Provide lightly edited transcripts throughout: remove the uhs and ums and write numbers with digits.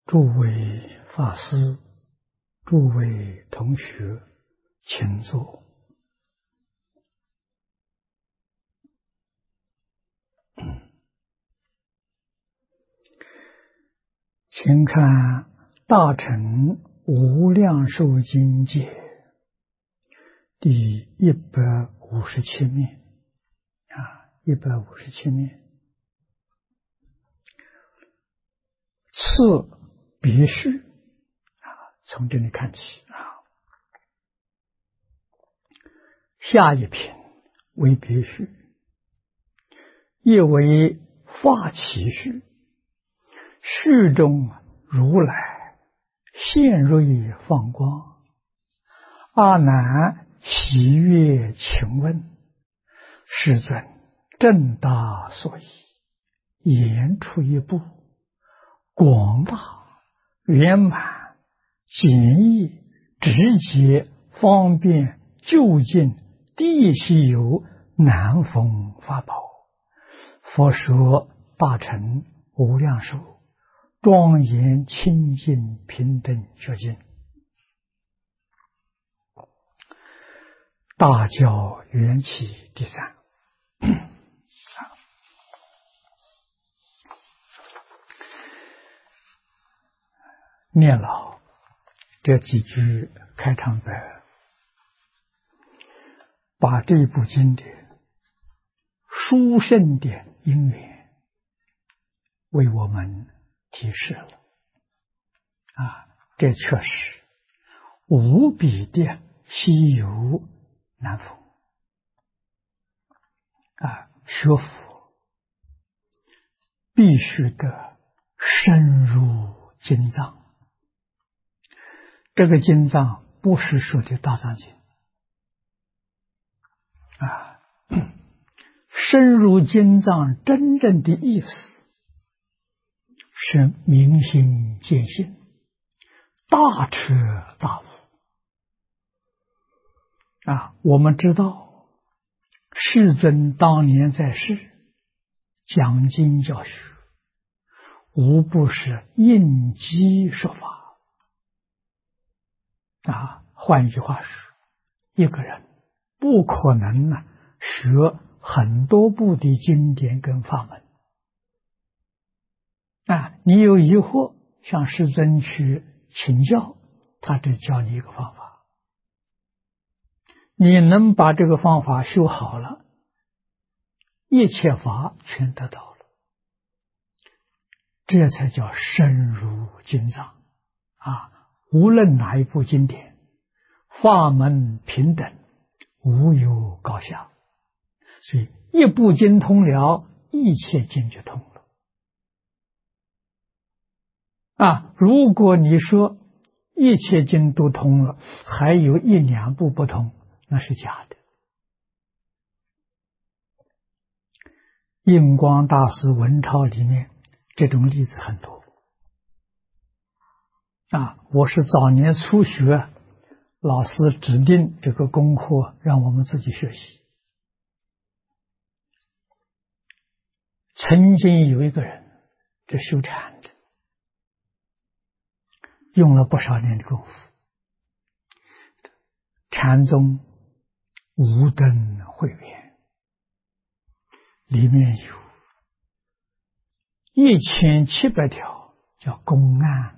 诸位法师，诸位同学，请坐。请看《大乘无量寿经解》第157面157面，次别序从这里看起下一品为别序，亦为法起序。序中如来现瑞放光，阿难喜悦请问，世尊正大所以，言出一部，广大圆满简易直接方便就近地稀有难逢法宝，佛说大乘无量寿庄严清净平等觉境，大教缘起第三。念老这几句开场白，把这部经典殊胜的因缘为我们提示了这确实无比的稀有难逢学佛必须得深入经藏。这个经藏不是说的大藏经深入经藏真正的意思是明心见性，大彻大悟我们知道世尊当年在世讲经教学，无不是应机说法换句话说，一个人不可能学很多部的经典跟法门你有疑惑向世尊去请教，他只教你一个方法，你能把这个方法修好了，一切法全得到了，这才叫深入经藏无论哪一部经典，法门平等，无有高下，所以一部经通了，一切经就通了如果你说一切经都通了，还有一两部不通，那是假的。印光大师文钞里面这种例子很多我是早年初学，老师指定这个功课让我们自己学习。曾经有一个人，这修禅的，用了不少年的功夫，禅宗无灯慧远里面有1700条叫公案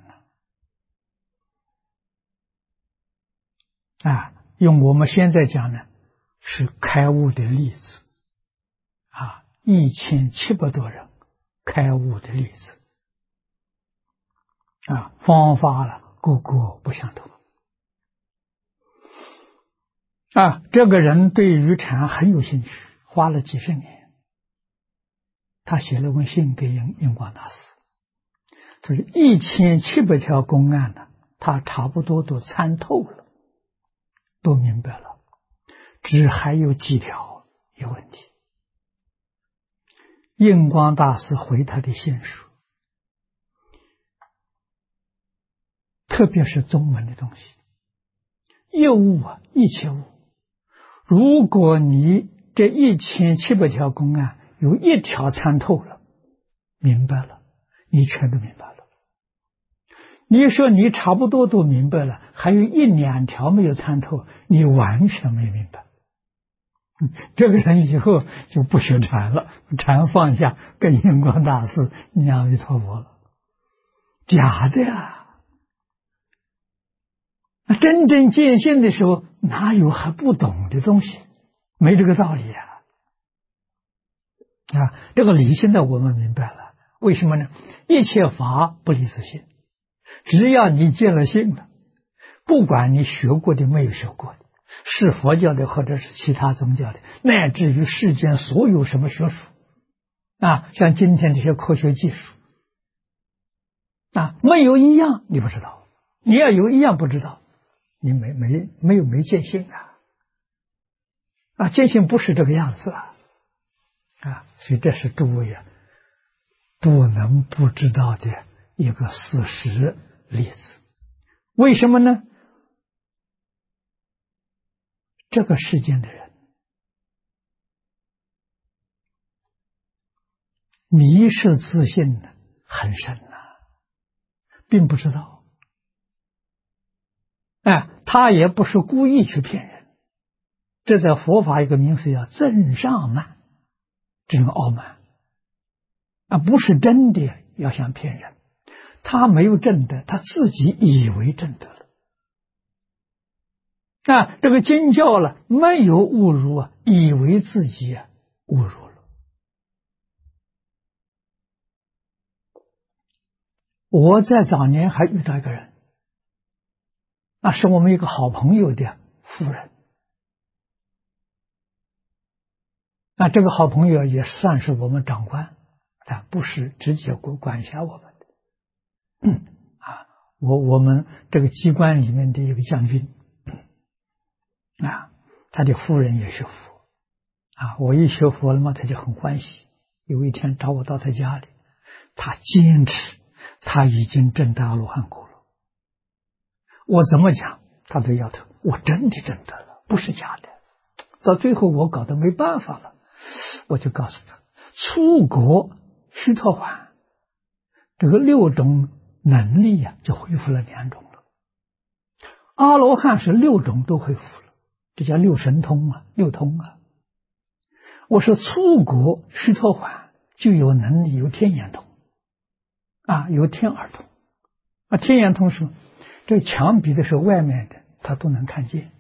用我们现在讲呢，是开悟的例子1700多人开悟的例子方法个个不相同这个人对于禅很有兴趣，花了几十年，他写了封信给印光大师，所以1700条公案他差不多都参透了，都明白了，只还有几条有问题。印光大师回他的信说，特别是宗门的东西，一悟一切悟，如果你这1700条公案有一条参透了，明白了，你全都明白了。 你说你差不多都明白了，还有一两条没有参透，你完全没明白。这个人以后就不学禅了，禅放下，跟印光大师念阿弥陀佛了，假的呀！真正见性的时候，哪有还不懂的东西？没这个道理呀！这个理现在我们明白了，为什么呢？一切法不离自性，只要你见了性了，不管你学过的没有学过的，是佛教的或者是其他宗教的，乃至于世间所有什么学术像今天这些科学技术没有一样你不知道，你要有一样不知道，你没见性见性不是这个样子所以这是诸位不能不知道的一个事实例子。为什么呢？这个世间的人迷失自信很深并不知道他也不是故意去骗人，这在佛法一个名词叫正上慢，这种傲慢不是真的要想骗人，他没有证得，他自己以为证得了这个经教了没有误入以为自己误入了。我在早年还遇到一个人是我们一个好朋友的夫人这个好朋友也算是我们长官，但不是直接管辖我们的我们这个机关里面的一个将军他的夫人也学佛我一学佛了嘛，他就很欢喜。有一天找我到他家里，他坚持他已经证得阿罗汉果了。我怎么讲他都摇头，我真的证得了，不是假的。到最后我搞得没办法了，我就告诉他，出国须陀洹这个6种能力就恢复了2种了，阿罗汉是6种都恢复了，这叫6神通6通我说出国须陀洹就有能力，有天眼通有天耳通天眼通是这墙壁的是外面的，他都能看见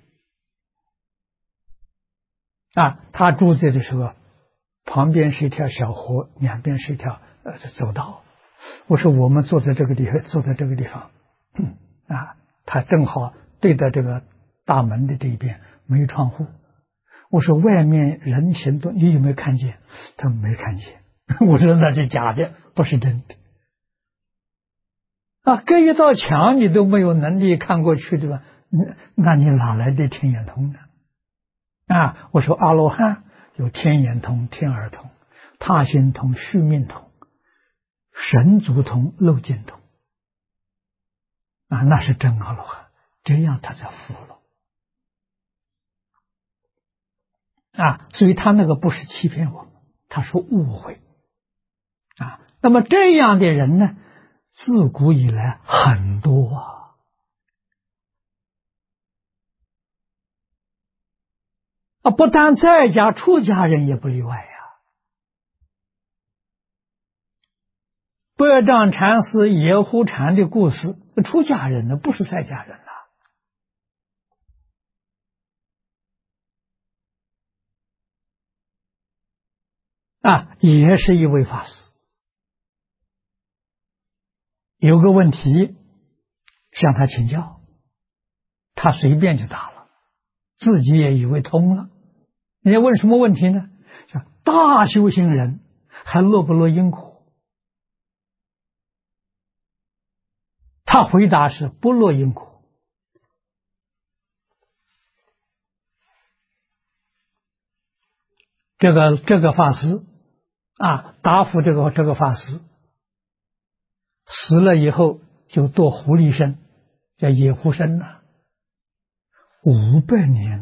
他住在的时候旁边是一条小河，两边是一条走道。我说我们坐在这个地方他正好对着这个大门的这一边，没有窗户。我说外面人行动你有没有看见？他没看见。我说那是假的，不是真的隔一道墙你都没有能力看过去，对吧？那你哪来的天眼通呢？我说阿罗汉有天眼通、天耳通、他心通、续命通、神足通、漏尽通那是真阿罗汉，这样他才服了所以他那个不是欺骗我们，他是误会那么这样的人呢，自古以来很多不但在家出家人也不例外百丈禅师野狐禅的故事，出家人呢，不是在家人也是一位法师，有个问题向他请教，他随便就答了，自己也以为通了。人家问什么问题呢？大修行人还落不落因果？他回答是不落因果。这个法师答复这个法师死了以后就堕狐狸身，叫野狐身500年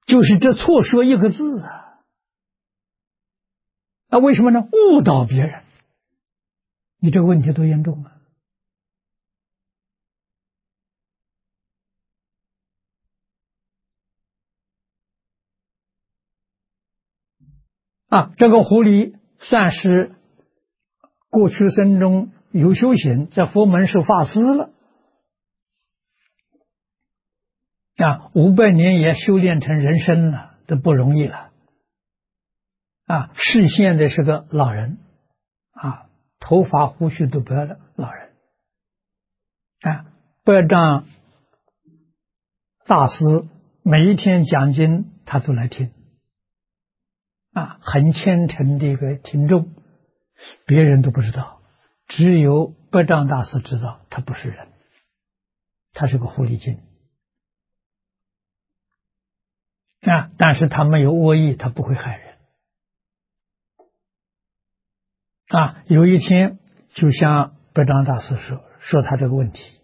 就是这错说一个字啊！为什么呢？误导别人，你这个问题多严重这个狐狸算是过去生中有修行，在佛门是法师了500年也修炼成人身了，这不容易了是现在是个老人头发胡须都白的老人百丈大师每一天讲经他都来听很虔诚的一个听众，别人都不知道，只有百丈大师知道他不是人，他是个狐狸精但是他没有恶意，他不会害人有一天就向百丈大师说他这个问题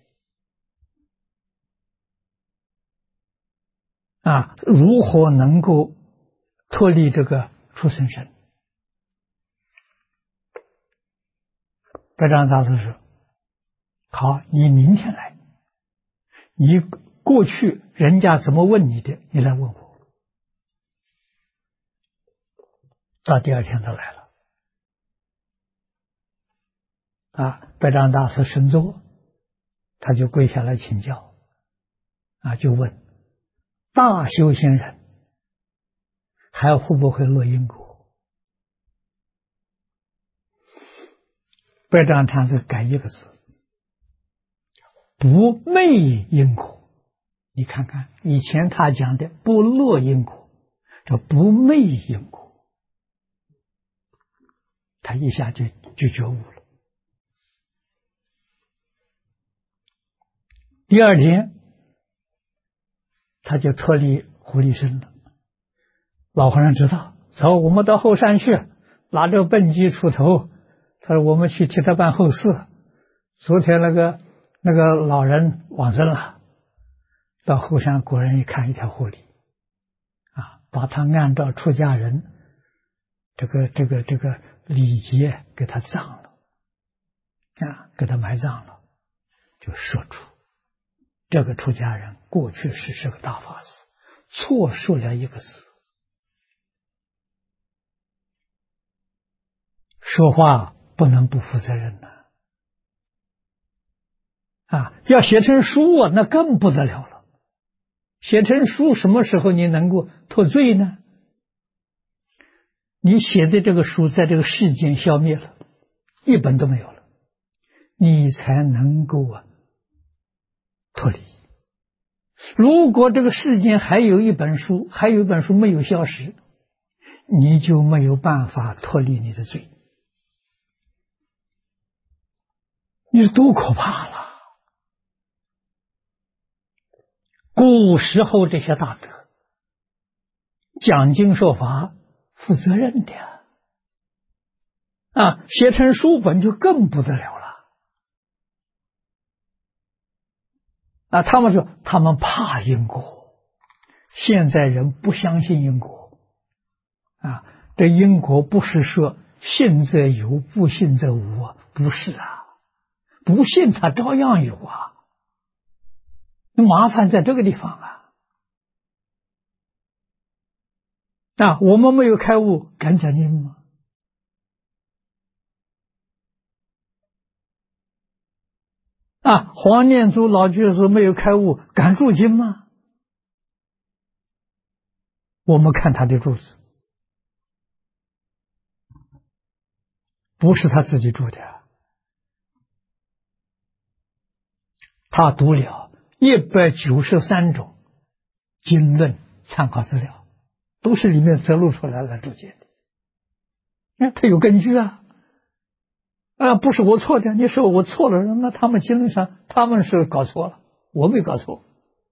如何能够脱离这个畜生身？百丈大师说：“好，你明天来，你过去人家怎么问你的，你来问我。”到第二天他来了百丈大师神座，他就跪下来请教就问大修行人还会不会落因果？百丈禅师改一个字，不昧因果。你看看以前他讲的不落因果，这不昧因果，他一下就觉悟了。第二天他就脱离狐狸身了。老和尚知道，走，我们到后山去，拿着笨鸡锄头，他说我们去替他办后事。昨天那个老人往生了，到后山果然一看一条狐狸把他按照出家人这个礼节给他葬了给他埋葬了，就说出这个出家人过去是个大法师，错说了一个字，说话不能不负责任要写成书那更不得了了。写成书什么时候你能够脱罪呢？你写的这个书在这个世间消灭了，一本都没有了，你才能够脱离。如果这个世间还有一本书没有消失，你就没有办法脱离你的罪。你是多可怕了！古时候这些大德讲经说法负责任的写成书本就更不得了了他们说他们怕因果，现在人不相信因果这因果不是说信则有，不信则无不是不信他照样有麻烦在这个地方我们没有开悟，敢讲经吗？黄念祖老居士说没有开悟，敢注经吗？我们看他的注子，不是他自己注的，他读了193种经论参考资料，都是里面摘录出来了注解的。他有根据不是我错的，你说我错了，那他们经论上他们是搞错了，我没搞错。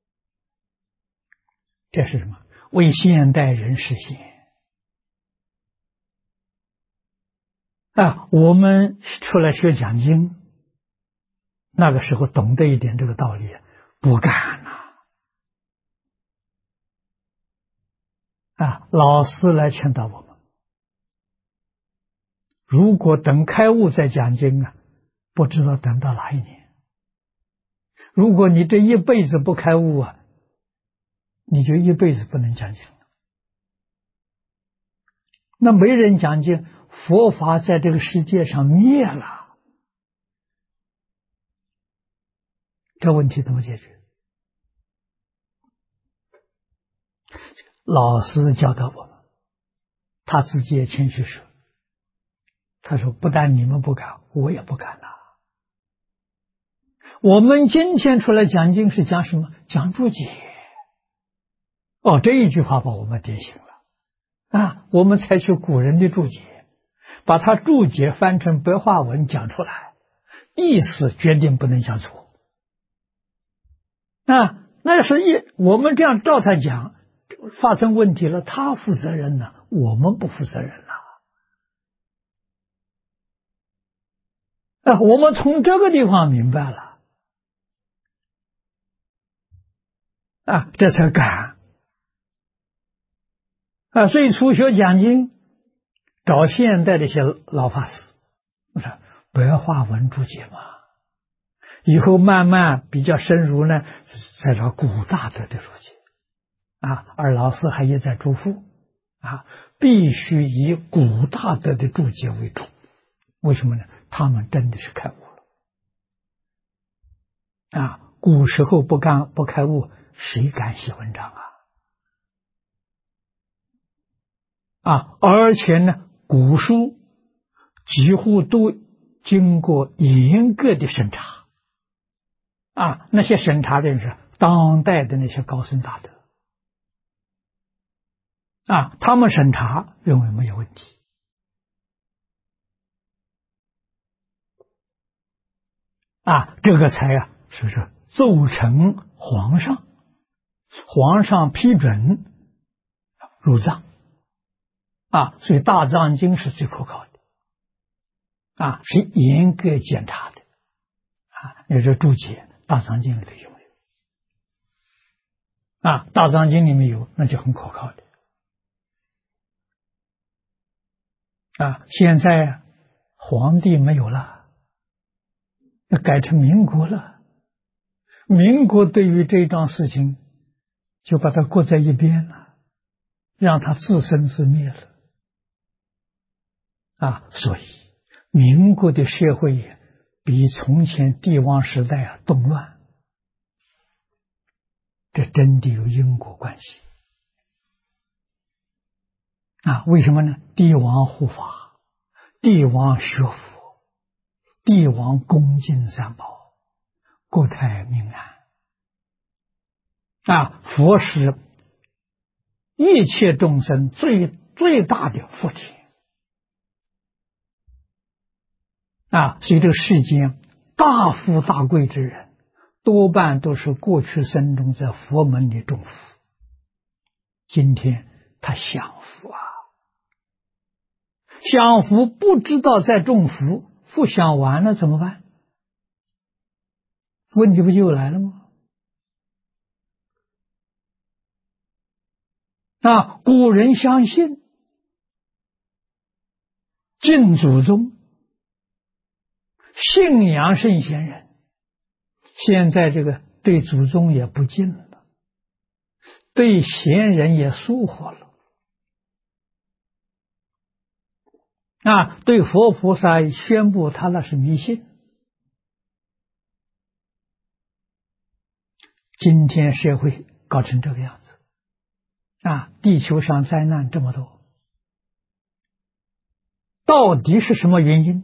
这是什么？为现代人实现我们出来学讲经，那个时候懂得一点这个道理，不敢老师来劝导我们，如果等开悟再讲经不知道等到哪一年。如果你这一辈子不开悟你就一辈子不能讲经。那没人讲经，佛法在这个世界上灭了，这问题怎么解决？老师教导我们，他自己也谦虚说，他说不但你们不敢，我也不敢了。我们今天出来讲经是讲什么？讲注解。这一句话把我们点醒了我们采取古人的注解，把它注解翻成白话文讲出来，意思决定不能讲错。那是我们这样照他讲，发生问题了，他负责任呢，我们不负责任了。我们从这个地方明白了这才敢所以初学讲经找现代的一些老法师，我说白话文注解嘛，以后慢慢比较深入呢，再找古大德的注解而老师还也在嘱咐必须以古大德的注解为主。为什么呢？他们真的是开悟了古时候不开悟，谁敢写文章而且呢，古书几乎都经过严格的审查那些审查的人是当代的那些高僧大德他们审查认为没有问题这个才是不是奏成皇上，皇上批准入藏所以大藏经是最可靠的是严格检查的你这注解大藏经里头有没有大藏经里面有，那就很可靠的现在皇帝没有了，要改成民国了，民国对于这桩事情就把它搁在一边了，让它自生自灭了所以民国的社会比从前帝王时代动乱，这真的有因果关系为什么呢？帝王护法，帝王学佛，帝王恭敬三宝，国泰民安佛是一切众生最大的福田所以这个世间大富大贵之人，多半都是过去生中在佛门里种福，今天他享福享福不知道在种福，福享完了怎么办？问题不就来了吗？古人相信敬祖宗，信仰圣贤人，现在这个对祖宗也不敬了，对贤人也疏忽了对佛菩萨宣布他那是迷信。今天社会搞成这个样子地球上灾难这么多，到底是什么原因？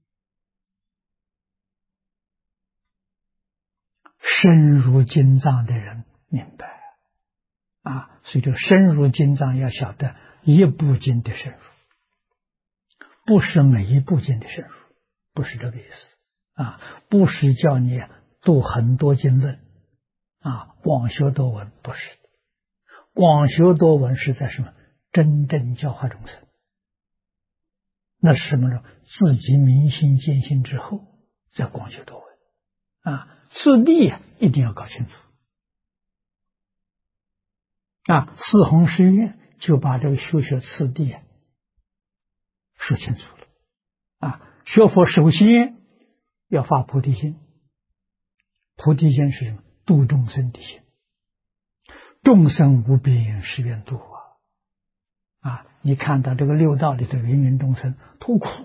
深入经藏的人明白所以这个深入经藏要晓得一部经的深入，不是每一部经的深入，不是这个意思不是叫你读很多经论广学多闻，不是的。广学多闻是在什么？真正教化众生，那是什么呢？自己明心见性之后再广学多闻次第一定要搞清楚四弘誓愿就把这个修学次第说清楚了。学佛首先要发菩提心，菩提心是什么？度众生的心，众生无边誓愿度你看到这个六道里的芸芸众生多苦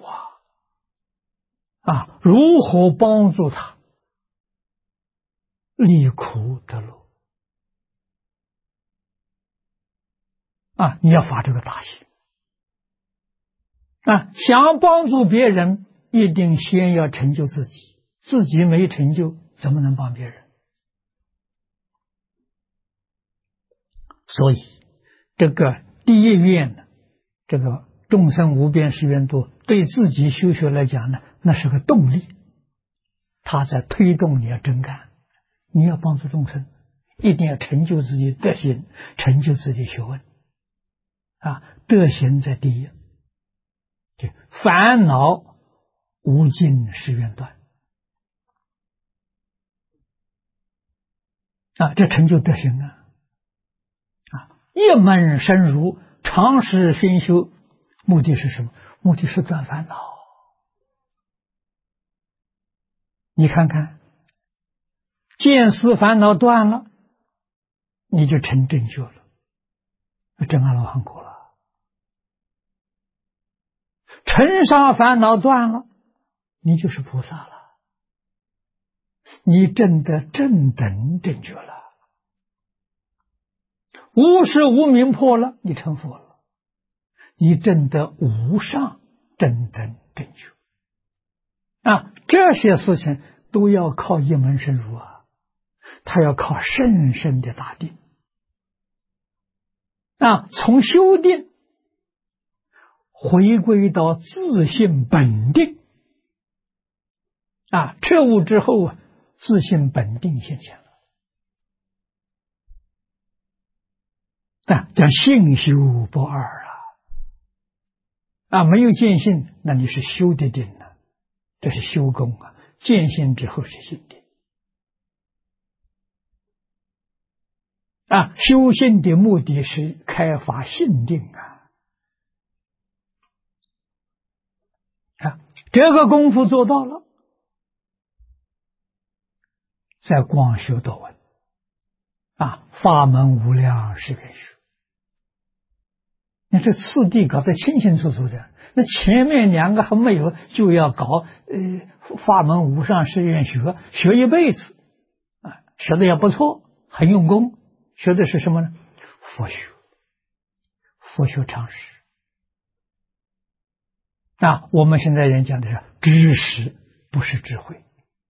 如何帮助他离苦得乐你要发这个大心想帮助别人，一定先要成就自己，自己没成就，怎么能帮别人？所以这个第一愿呢，这个众生无边誓愿度，对自己修学来讲呢，那是个动力，他在推动你要真干，你要帮助众生，一定要成就自己德行，成就自己学问德行在第一，烦恼无尽誓愿断这成就德行一门深入，长时熏修，目的是什么？目的是断烦恼。你看看，见思烦恼断了，你就成正觉了，证阿罗汉果了。尘沙烦恼断了，你就是菩萨了，你证得正等正觉了。无始无明破了，你成佛了，你证得无上正等正觉这些事情都要靠一门深入他要靠深深的大定从修定回归到自性本定彻悟之后自性本定现前了叫性修不二没有见性，那你是修的定这是修功见性之后是性定修性的目的是开发性定这个功夫做到了，在广修多闻法门无量是愿学。那这次第搞得清清楚楚的，那前面两个还没有，就要搞法门无上誓愿学，学一辈子学的也不错，很用功，学的是什么呢？佛学，佛学常识我们现在人讲的是知识，不是智慧，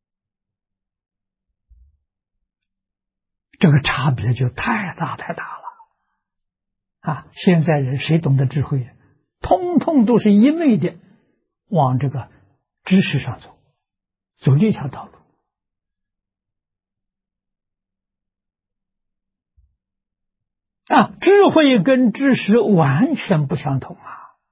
这个差别就太大太大了现在人谁懂得智慧通通都是一味的往这个知识上走，走这条道路智慧跟知识完全不相同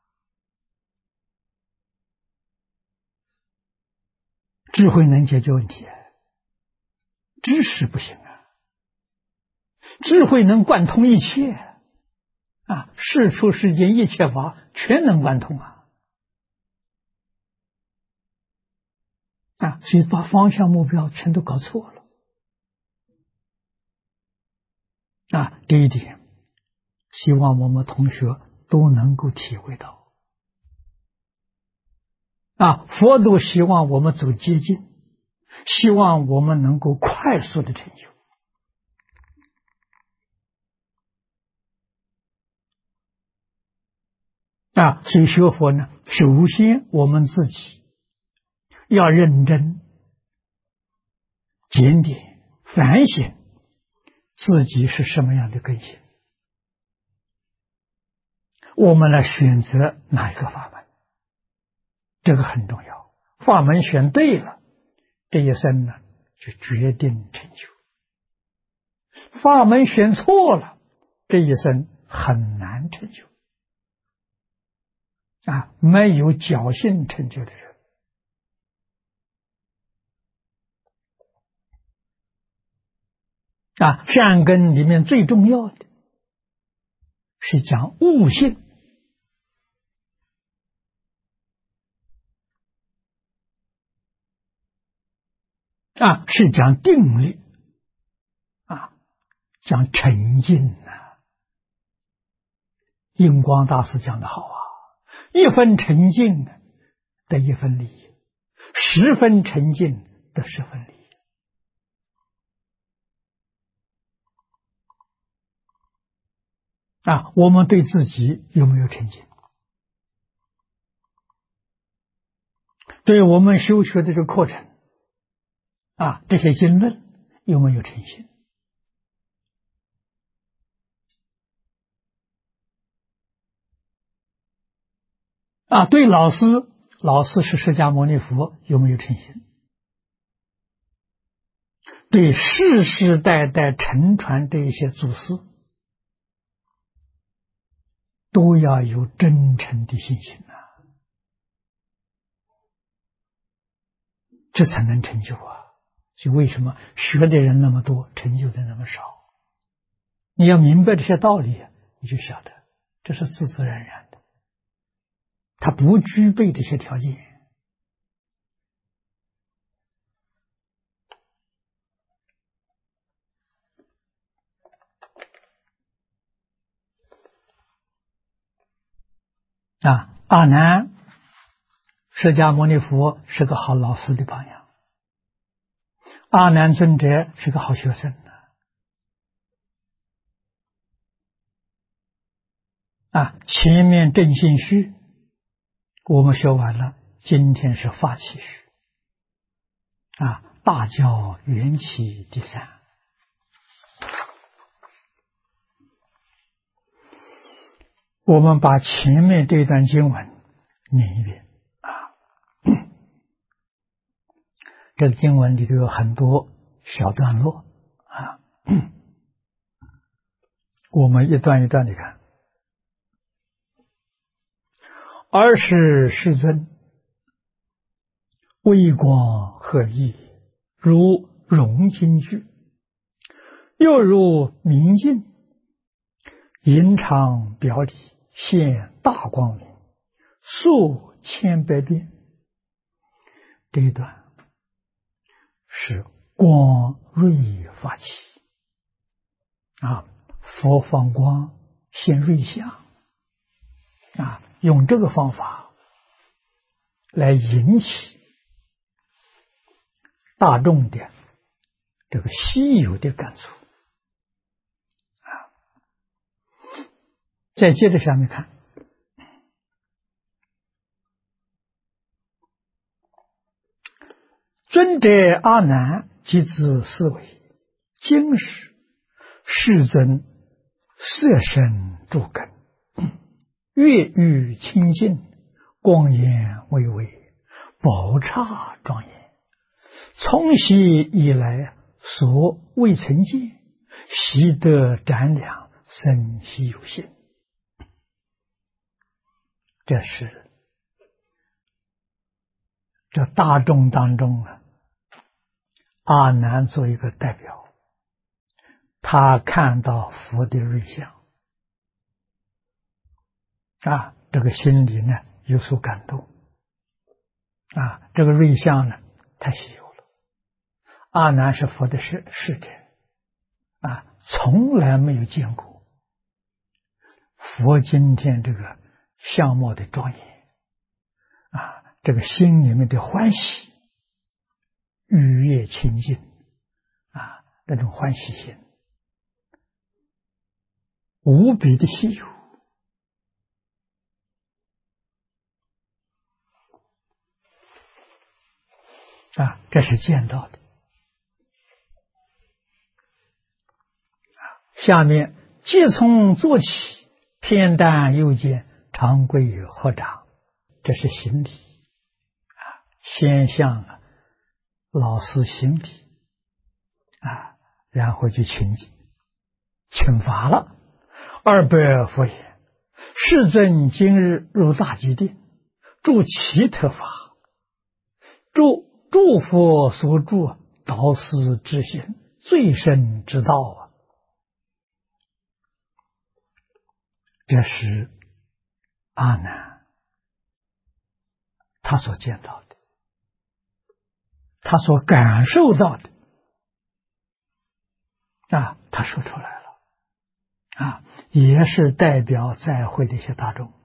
智慧能解决问题知识不行智慧能贯通一切世出世间一切法全能贯通所以把方向目标全都搞错了这一点希望我们同学都能够体会到佛都希望我们走捷径，希望我们能够快速的成就所以学佛呢，首先我们自己要认真检点反省自己是什么样的根性，我们来选择哪一个法门，这个很重要。法门选对了，这一生呢就决定成就；法门选错了，这一生很难成就没有侥幸成就的人善根里面最重要的是讲悟性是讲定力讲沉静印光大师讲的好一分沉静得一分利益，10分沉静得10分利益。我们对自己有没有沉静？对我们修学的这个课程这些经论有没有诚信？对老师是释迦牟尼佛有没有诚信？对世世代代承传这一些祖师都要有真诚的信心这才能成就所以为什么学的人那么多，成就的那么少？你要明白这些道理，你就晓得这是自自然然的，他不具备这些条件阿难释迦牟尼佛是个好老师的榜样，阿难尊者是个好学生前面正信虚我们学完了，今天是法起虚大教缘起第3。我们把前面这段经文念一遍这个经文里头有很多小段落我们一段一段的看。尔时世尊微光赫熠，如融金炬，又如明镜，银常表里，现大光明，数千百变。这一段是光瑞发起佛放光现瑞相用这个方法来引起大众的这个稀有的感触再接着下面看，尊者阿难即自思维，今时世尊色身诸根，月欲清净，光颜巍巍，宝刹庄严，从昔以来所未曾见，悉得展览，生稀有性。这是这大众当中阿难做一个代表，他看到佛的瑞相这个心里呢有所感动这个瑞相呢太稀有了。阿难是佛的使者从来没有见过佛今天这个相貌的庄严这个心里面的欢喜愉悦清净那种欢喜心无比的稀有这是见到的。下面即从坐起，偏淡又见长贵合掌，这是行礼先向老师行礼然后就请法了。200佛言：世尊今日入大吉殿，住奇特法，诸佛所住导师之行，最深之道这是阿难他所见到的，他所感受到的他说出来了也是代表在会的一些大众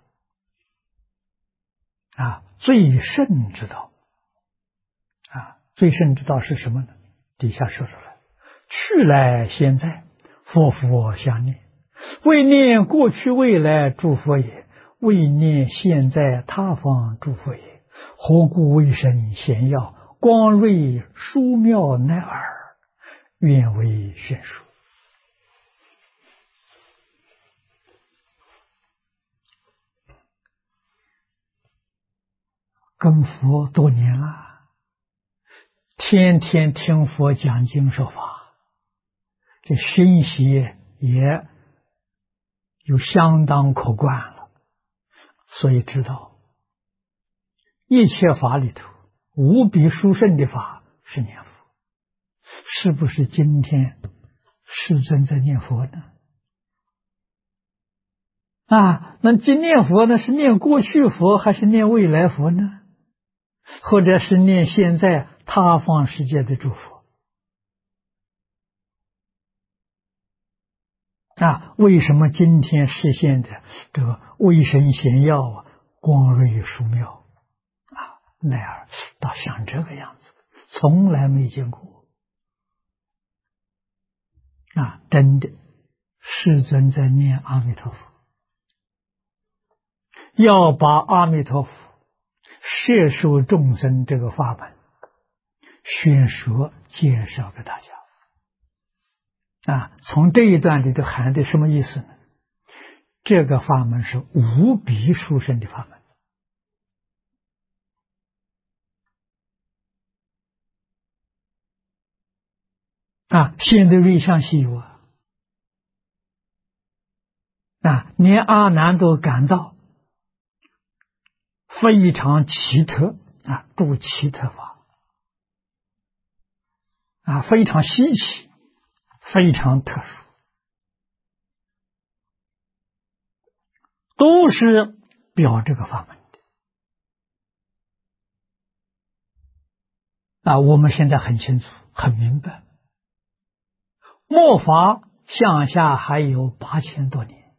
最胜之道最胜之道是什么呢？底下说出来：去来现在，佛佛相念，为念过去未来诸佛也，为念现在他方诸佛也。何故为神显耀，光瑞殊妙乃尔，愿为宣说。跟佛多年了，天天听佛讲经说法，这熏习也有相当可观了，所以知道一切法里头无比殊胜的法是念佛。是不是今天世尊在念佛呢？那今念佛呢，是念过去佛还是念未来佛呢？或者是念现在他方世界的诸佛为什么今天实现的这个威神显耀光瑞殊妙乃尔倒像这个样子，从来没见过真的世尊在念阿弥陀佛，要把阿弥陀佛摄受众生这个法门宣说介绍给大家从这一段里头含的什么意思呢？这个法门是无比殊胜的法门现在瑞相稀有连阿难都感到非常奇特度奇特法非常稀奇，非常特殊，都是表这个法门的我们现在很清楚很明白，末法向下还有8000多年，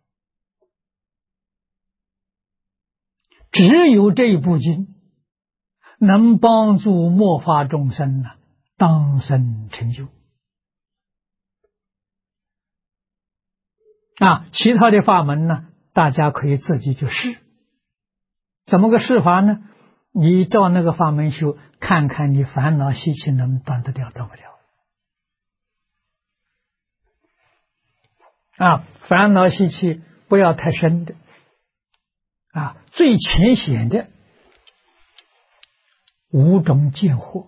只有这一部经能帮助末法众生当生成就其他的法门呢，大家可以自己去试。怎么个试法呢？你照那个法门修，看看你烦恼习气能断得掉断不掉烦恼习气不要太深的最浅显的5种见惑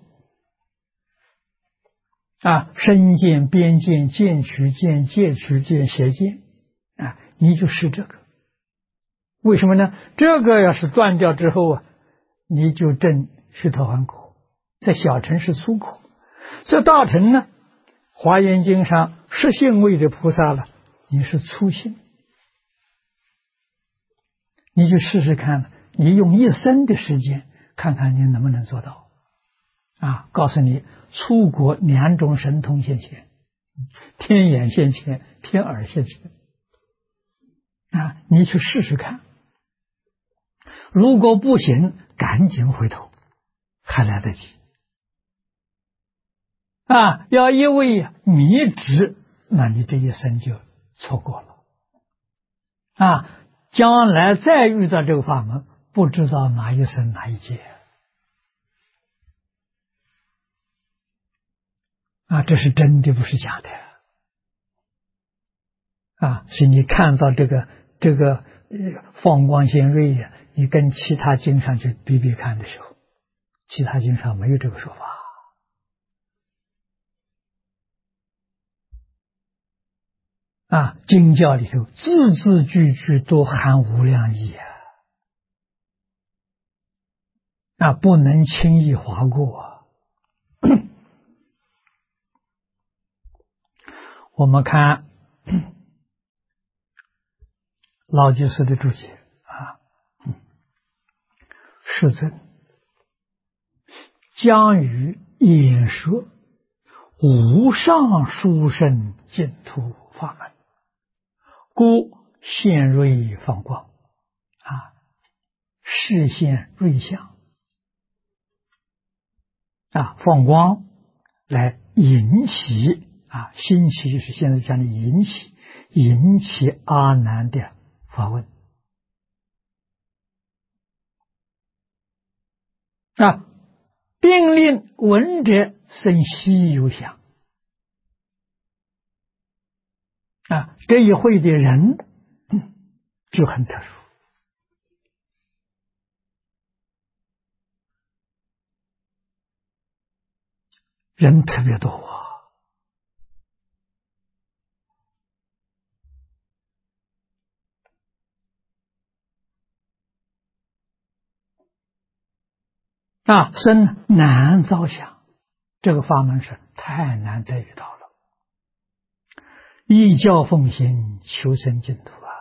身见、边见、见取见、戒取见、邪见你就试这个。为什么呢？这个要是断掉之后你就证须陀洹果，在小乘是粗果，在大乘呢，华严经上实性位的菩萨了，你是粗性，你就试试看，你用一生的时间看看你能不能做到告诉你粗果2种神通现前，天眼现前，天耳现前你去试试看，如果不行赶紧回头，还来得及要一味迷执，那你这一生就错过了将来再遇到这个法门，不知道哪一生哪一劫这是真的，不是假的所以你看到这个放光显瑞你跟其他经上去比比看的时候，其他经上没有这个说法经教里头字字句句都含无量义不能轻易划过我们看老居士的注解啊，世尊将于演说无上殊胜净土法门，故现瑞放光啊，示现瑞相啊，放光来引起啊，兴起就是现在讲的引起阿难的发问啊，并令闻者生希有想啊，这一会的人就很特殊，人特别多啊，生难遭想，这个法门是太难得遇到了，依教奉行，求生净土啊，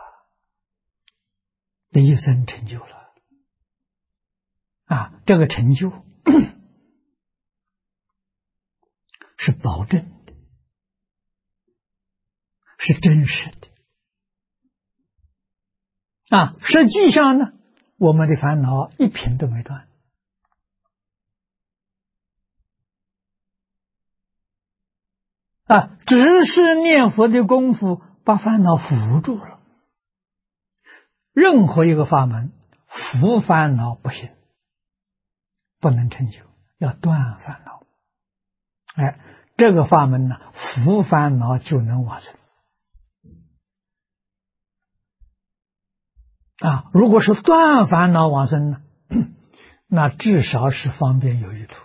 一生成就了啊，这个成就是保证的，是真实的啊。实际上呢，我们的烦恼一品都没断啊，只是念佛的功夫把烦恼扶住了。任何一个法门扶烦恼不行，不能成就，要断烦恼。哎，这个法门呢，扶烦恼就能往生啊。如果是断烦恼往生呢，那至少是方便有余土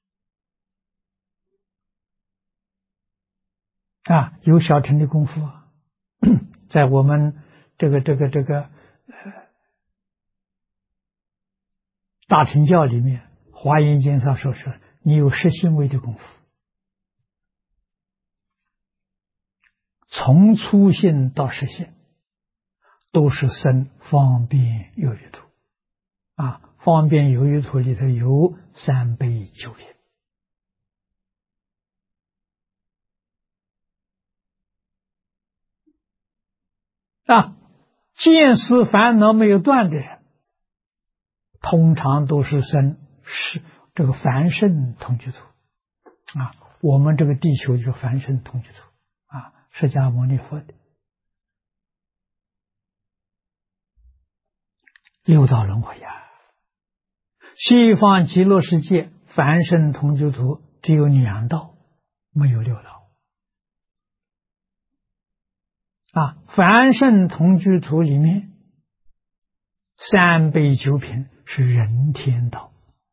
啊，有小乘的功夫啊，在我们这个大乘教里面，华严经上说是你有实行为的功夫，从初信到实现都是生方便有余土啊，方便有余土里头有三杯九品啊，见思烦恼没有断的人，通常都是生这个凡圣同居土啊。我们这个地球就是凡圣同居土啊，释迦牟尼佛的六道轮回呀。西方极乐世界凡圣同居土只有2道，没有6道啊。凡圣同居土里面3杯9品是人天道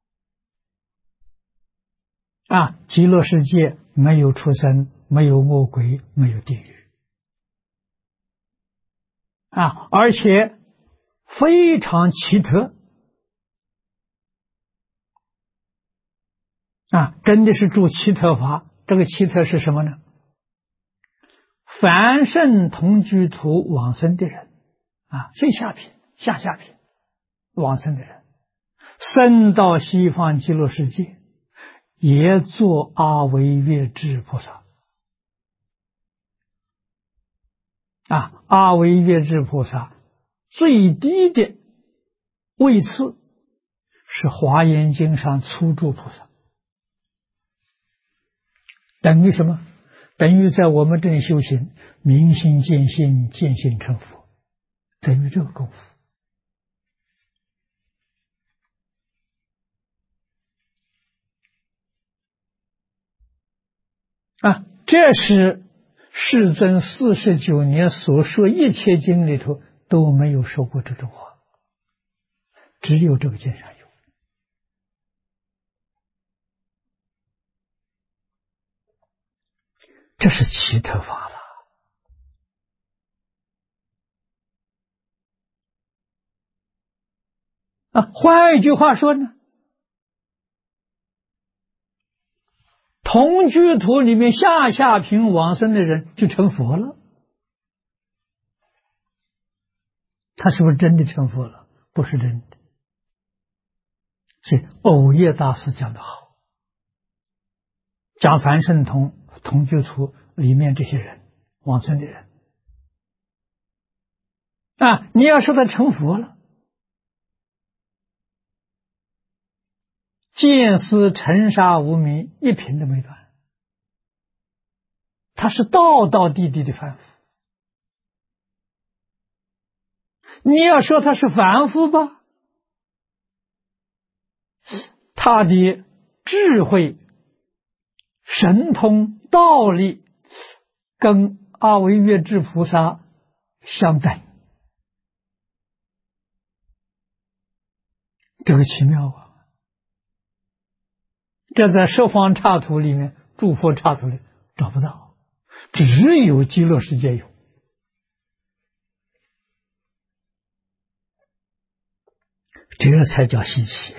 啊，极乐世界没有畜生，没有恶鬼，没有地狱啊，而且非常奇特啊，真的是住奇特法。这个奇特是什么呢？凡圣同居土往生的人啊，最下品下品往生的人，生到西方极乐世界也做阿惟越致菩萨啊。阿惟越致菩萨最低的位次是华严经上初住菩萨，等于什么？等于在我们这里修行，明心见性，见性成佛，等于这个功夫啊。这是世尊49年所说一切经里头都没有说过这种话，只有这个经上有。这是奇特法了啊。换一句话说呢，同居土里面下品往生的人就成佛了， 他是不是真的成佛了？不是真的。所以藕叶大师讲得好，讲樊胜同、同居图里面这些人，往生的人啊，你要说他成佛了，见思尘沙无明一品都没断，他是道道地地的凡夫。你要说他是凡夫吧，他的智慧、神通、道力跟阿惟越致菩萨相等，这个奇妙啊！这在十方刹土里面、诸佛刹土里找不到，只有极乐世界有。这才叫稀奇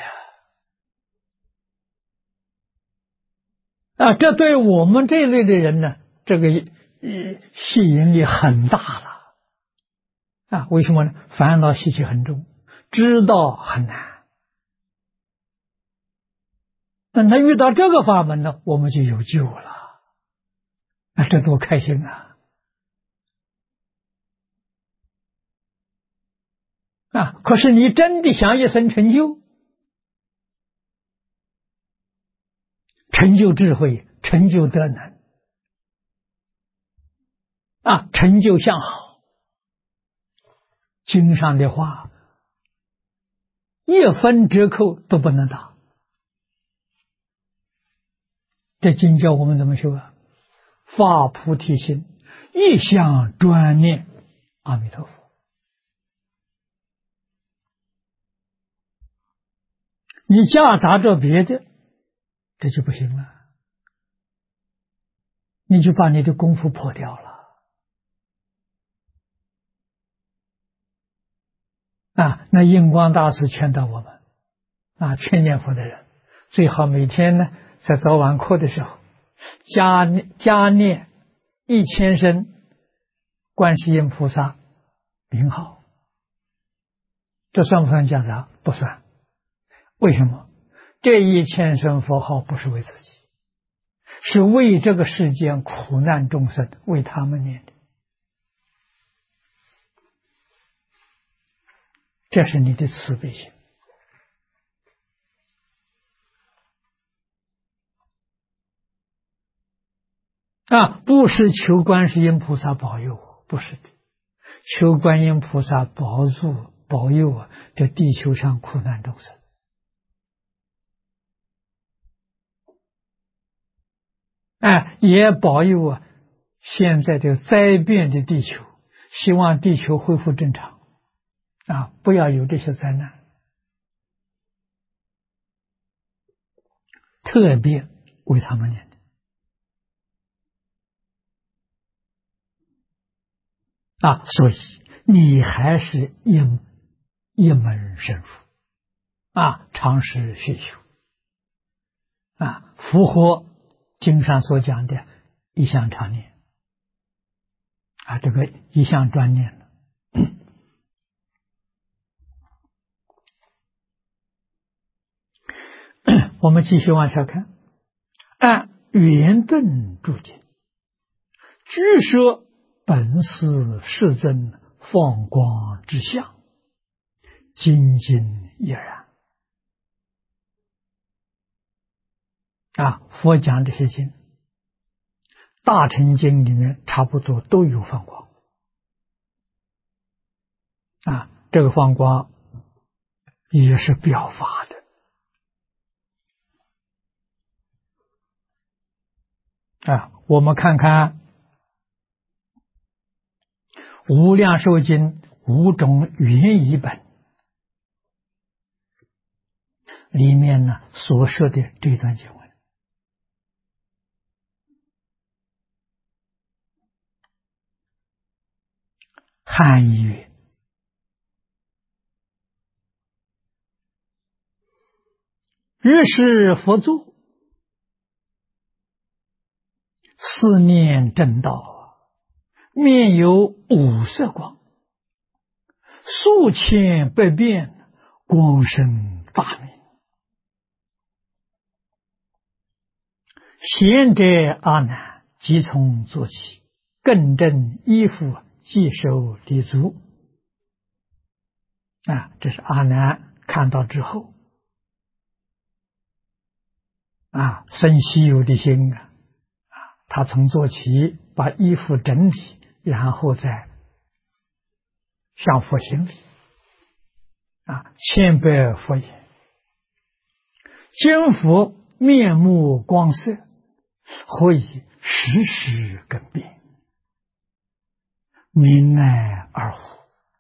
啊！这对我们这一类的人呢，这个吸引力很大了啊！为什么呢？烦恼习气很重，知道很难。那遇到这个法门呢，我们就有救了，这多开心啊！可是你真的想一生成就，成就智慧，成就德能，成就相好，经上的话一分折扣都不能打。这经教我们怎么修啊？发菩提心，一向专念阿弥陀佛。你夹杂着别的，这就不行了，你就把你的功夫破掉了。那印光大师劝导我们劝念佛的人，最好每天呢，在早晚课的时候加念1000声观世音菩萨名号。这算不算夹杂？不算。为什么？这1000声佛号不是为自己，是为这个世间苦难众生，为他们念的。这是你的慈悲心不是求观世音菩萨保佑我，不是的，求观音菩萨保佑我这地球上苦难众生。也保佑我现在这个灾变的地球，希望地球恢复正常不要有这些灾难。特别为他们念的所以你还是一门深入常识学修符合经上所讲的一向常念这个一向专念我们继续往下看，按圆顿注解，据说本是世尊放光之相，精进也然佛讲这些经，大乘经里面差不多都有放光这个放光也是表法的我们看看无量寿经5种原译本里面呢所说的这段经文，汉译曰：日是佛座，思念正道，面有五色光， 数千百遍，光生大明。贤者阿难即从做起，更正衣服，即受礼足。这是阿难看到之后生稀有的心他从做起，把衣服整理，然后再向佛行礼千百佛言：今佛面目光色，何以时时更变？明爱而乎？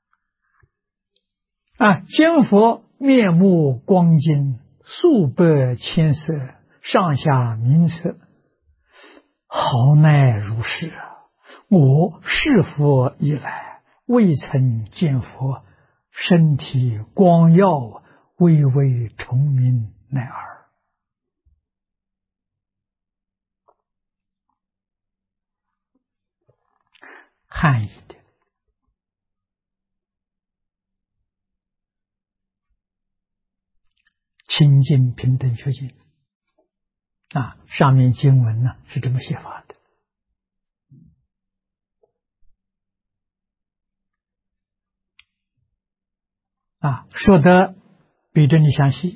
今佛面目光金，数百千色，上下名色，好奈如是我是佛以来，未曾见佛身体光耀，微微重明乃尔。汉译的清净平等学经上面经文呢是这么写法的说得比这里详细。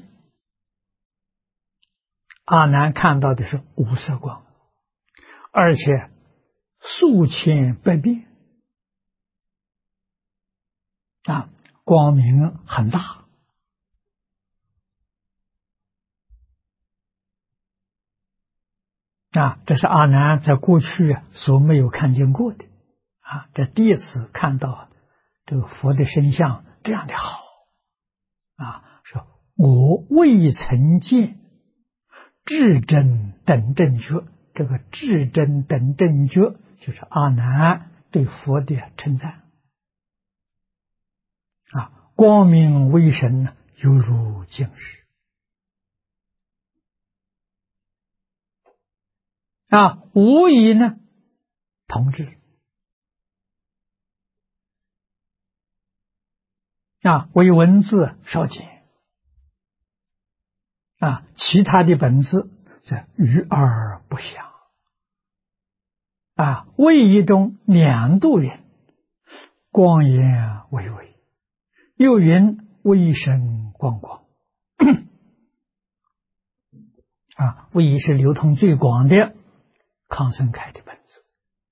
阿难看到的是无色光，而且数千百遍光明很大这是阿难在过去所没有看见过的这第一次看到这个佛的身相这样的好说我未曾见至真等正觉。这个至真等正觉就是阿难对佛的称赞光明微神犹如镜日无疑呢同志为文字少见其他的本字则与而不详为一中两度云光颜巍巍，又云微神光光为一是流通最广的康生开的本子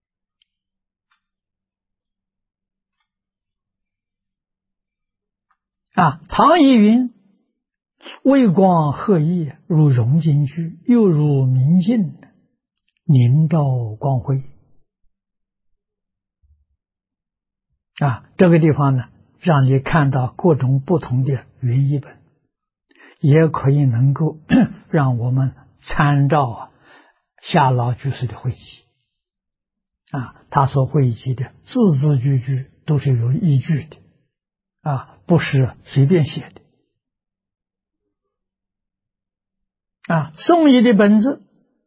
唐译云微光赫熠，如融金具，又如明镜，凝照光辉这个地方呢让你看到各种不同的原译本，也可以能够让我们参照夏老居士的汇集他所汇集的字字句句都是有依据的不是随便写的宋译的本子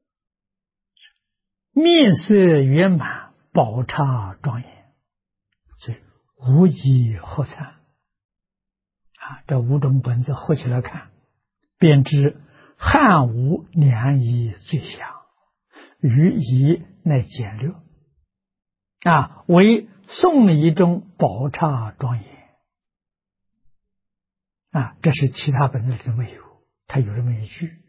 面色圆满，宝刹庄严，所以无一合参这五种本子合起来看，便知汉武两仪最详，余仪乃简略为宋仪中宝刹庄严这是其他本子里没有，它有这么一句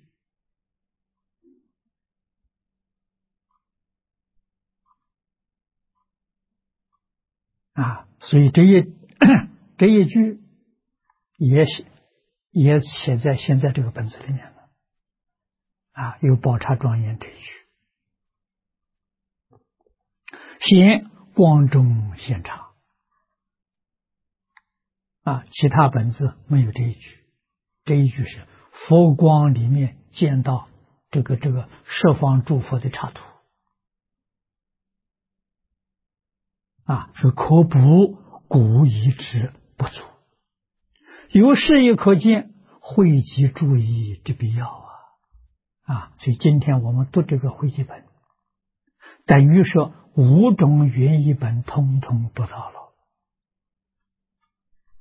所以这一句也写在现在这个本子里面了有宝刹庄严这一句，显光中显察其他本子没有这一句，这一句是佛光里面见到这个十方诸佛的插图是可补古遗之不足，由是也可见汇集注意之必要所以今天我们读这个汇集本，等于说五种原译本通通读到了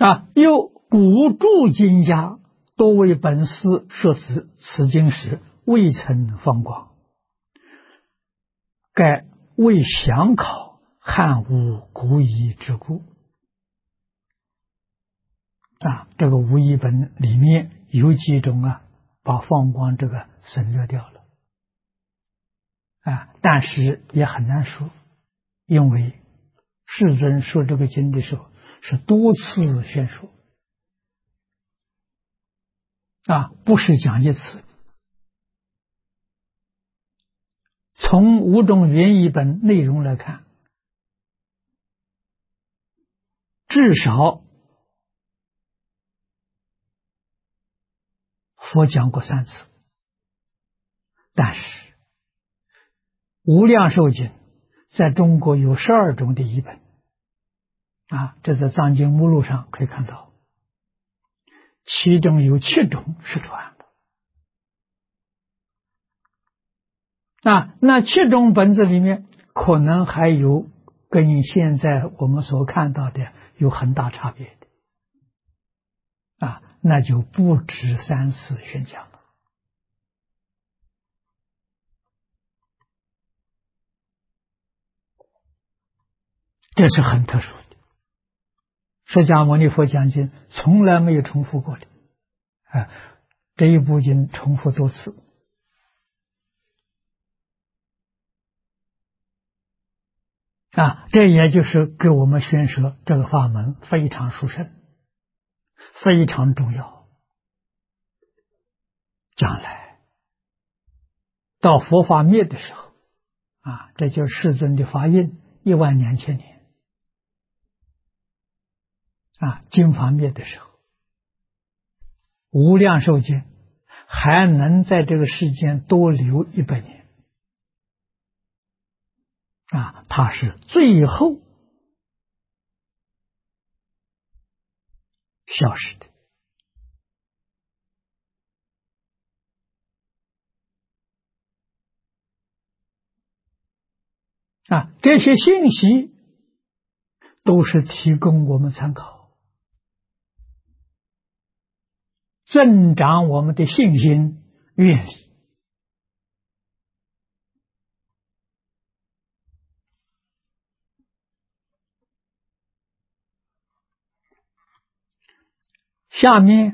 又古著经家多为本师设此经时，未曾放光，盖为详考汉武古遗之故。这个无遗本里面有几种把放光这个省略掉了但是也很难说，因为世尊说这个经的时候是多次宣说不是讲一次。从五种原译本内容来看，至少佛讲过3次，但是无量寿经在中国有12种的译本这在藏经目录上可以看到，其中有7种是传的那7种本子里面可能还有跟现在我们所看到的有很大差别的那就不止3次宣讲了。这是很特殊的，释迦牟尼佛讲经从来没有重复过的这一部经重复多次这也就是给我们宣说这个法门非常殊胜，非常重要，将来到佛法灭的时候这就是世尊的法印12000年经法灭的时候，无量寿经还能在这个世间多留100年它是最后消失的这些信息都是提供我们参考，增长我们的信心愿力下面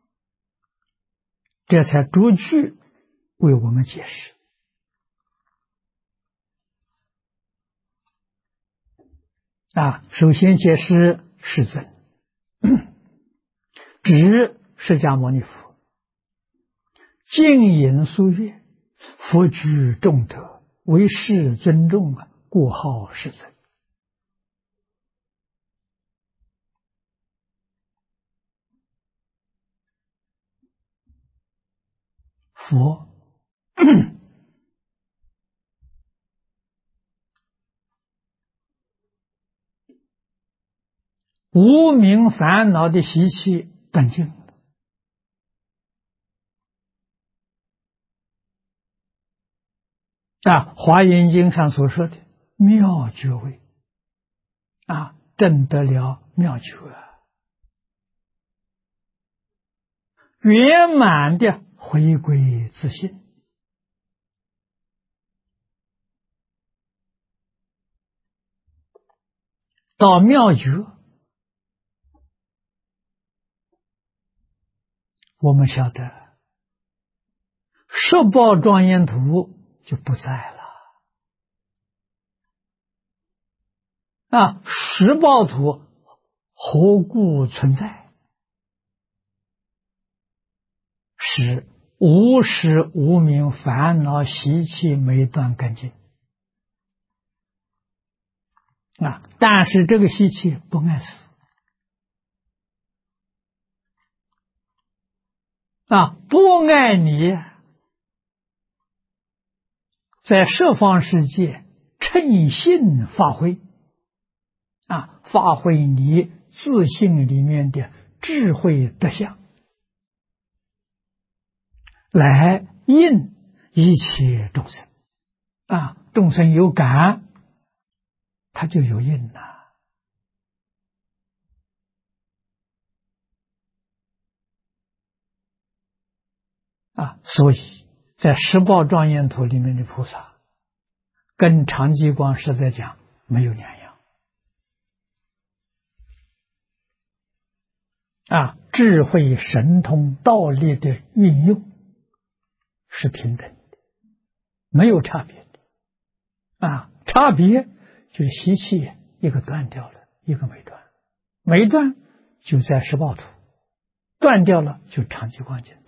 这才逐句为我们解释首先解释世尊指释迦牟尼佛静隐俗乐，佛居众德，为世尊重故号世尊。佛无明烦恼的习气断尽华严经上所说的妙觉位证得了妙觉圆满的回归自信到妙觉，我们晓得十报庄严图就不在了十报图何故存在？是无始无明烦恼习气没断根尽但是这个习气不爱死不爱你在十方世界称性发挥发挥你自性里面的智慧德相来应一切众生众生有感他就有应所以在十报庄严图里面的菩萨，跟常寂光实在讲没有两样。智慧神通道力的运用是平等的，没有差别的。差别就习气一个断掉了，一个没断，没断就在十报图，断掉了就常寂光净土。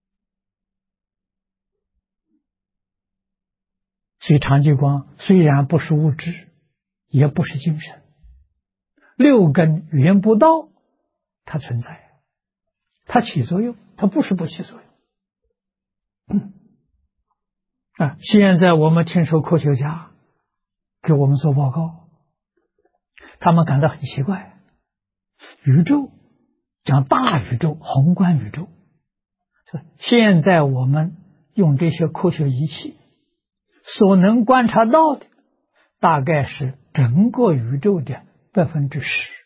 所以常寂光虽然不是物质，也不是精神，六根缘不到，它存在，它起作用，它不是不起作用。现在我们听说科学家给我们做报告，他们感到很奇怪，宇宙讲大宇宙、宏观宇宙，现在我们用这些科学仪器所能观察到的，大概是整个宇宙的10%。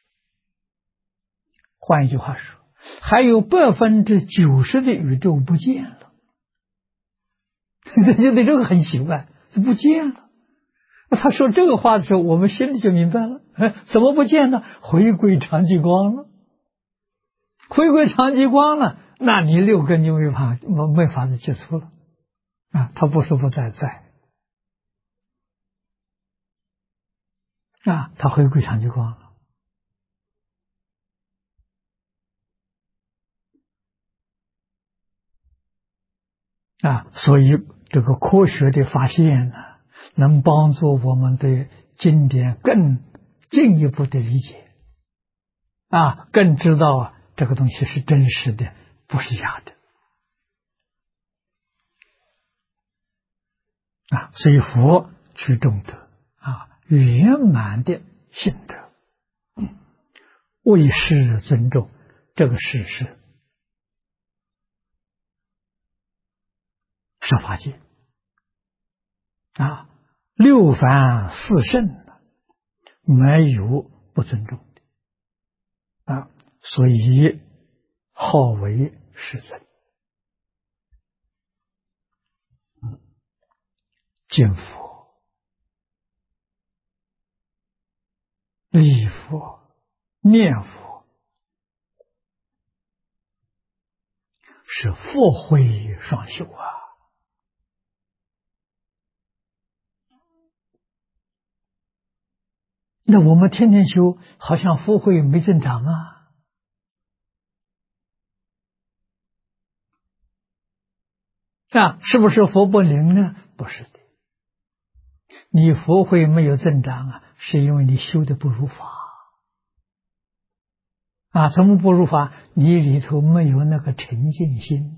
换一句话说，还有90%的宇宙不见了。就对这个很奇怪，不见了。他说这个话的时候，我们心里就明白了，怎么不见呢？回归常寂光了，回归常寂光了，那你六根就没法子接触了。他不是不在，他回归常寂光了。所以这个科学的发现呢，能帮助我们对经典更进一步的理解，更知道这个东西是真实的，不是假的。所以佛取中德，圆满的性德，为师尊重，这个事是十法界六凡四圣没有不尊重的所以号为世尊。敬佛、礼佛、念佛是福慧双修那我们天天修，好像福慧没增长是不是佛不灵呢？不是的，你福慧没有增长是因为你修的不如法怎么不如法？你里头没有那个沉静心。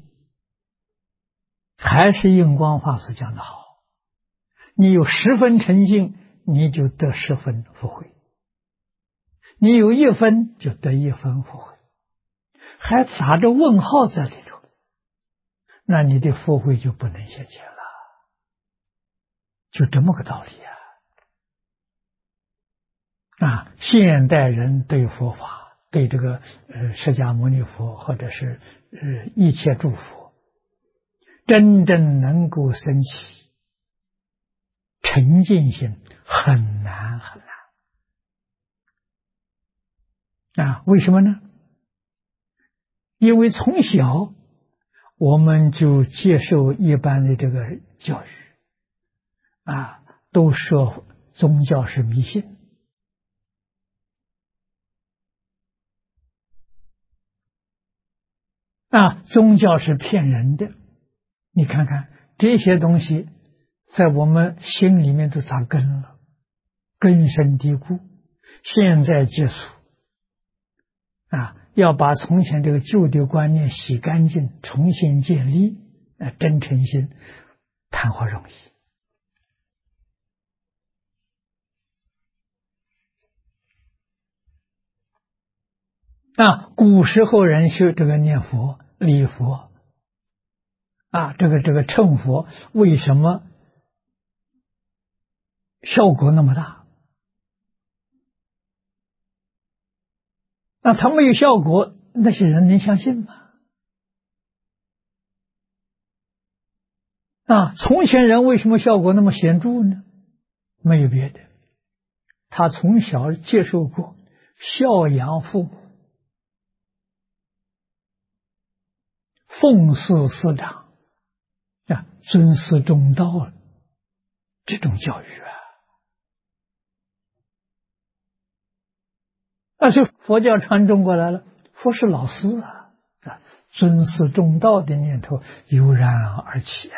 还是印光法师讲的好，你有10分沉静，你就得10分福慧；你有1分，就得1分福慧，还打着问号在里头，那你的福慧就不能现前了，就这么个道理现代人对佛法，对这个释迦牟尼佛或者是一切诸佛，真正能够升起沉静心很难很难为什么呢？因为从小我们就接受一般的这个教育都说宗教是迷信宗教是骗人的。你看看这些东西在我们心里面都扎根了，根深蒂固。现在结束要把从前这个旧的观念洗干净，重新建立真诚心，谈何容易古时候人修这个念佛礼佛这个称佛，为什么效果那么大？他没有效果，那些人能相信吗？ 从前人为什么效果那么显著呢？没有别的，他从小接受过孝养父母、奉事师长、尊师重道这种教育所以佛教传中过来了，佛是老师尊师重道的念头油然而起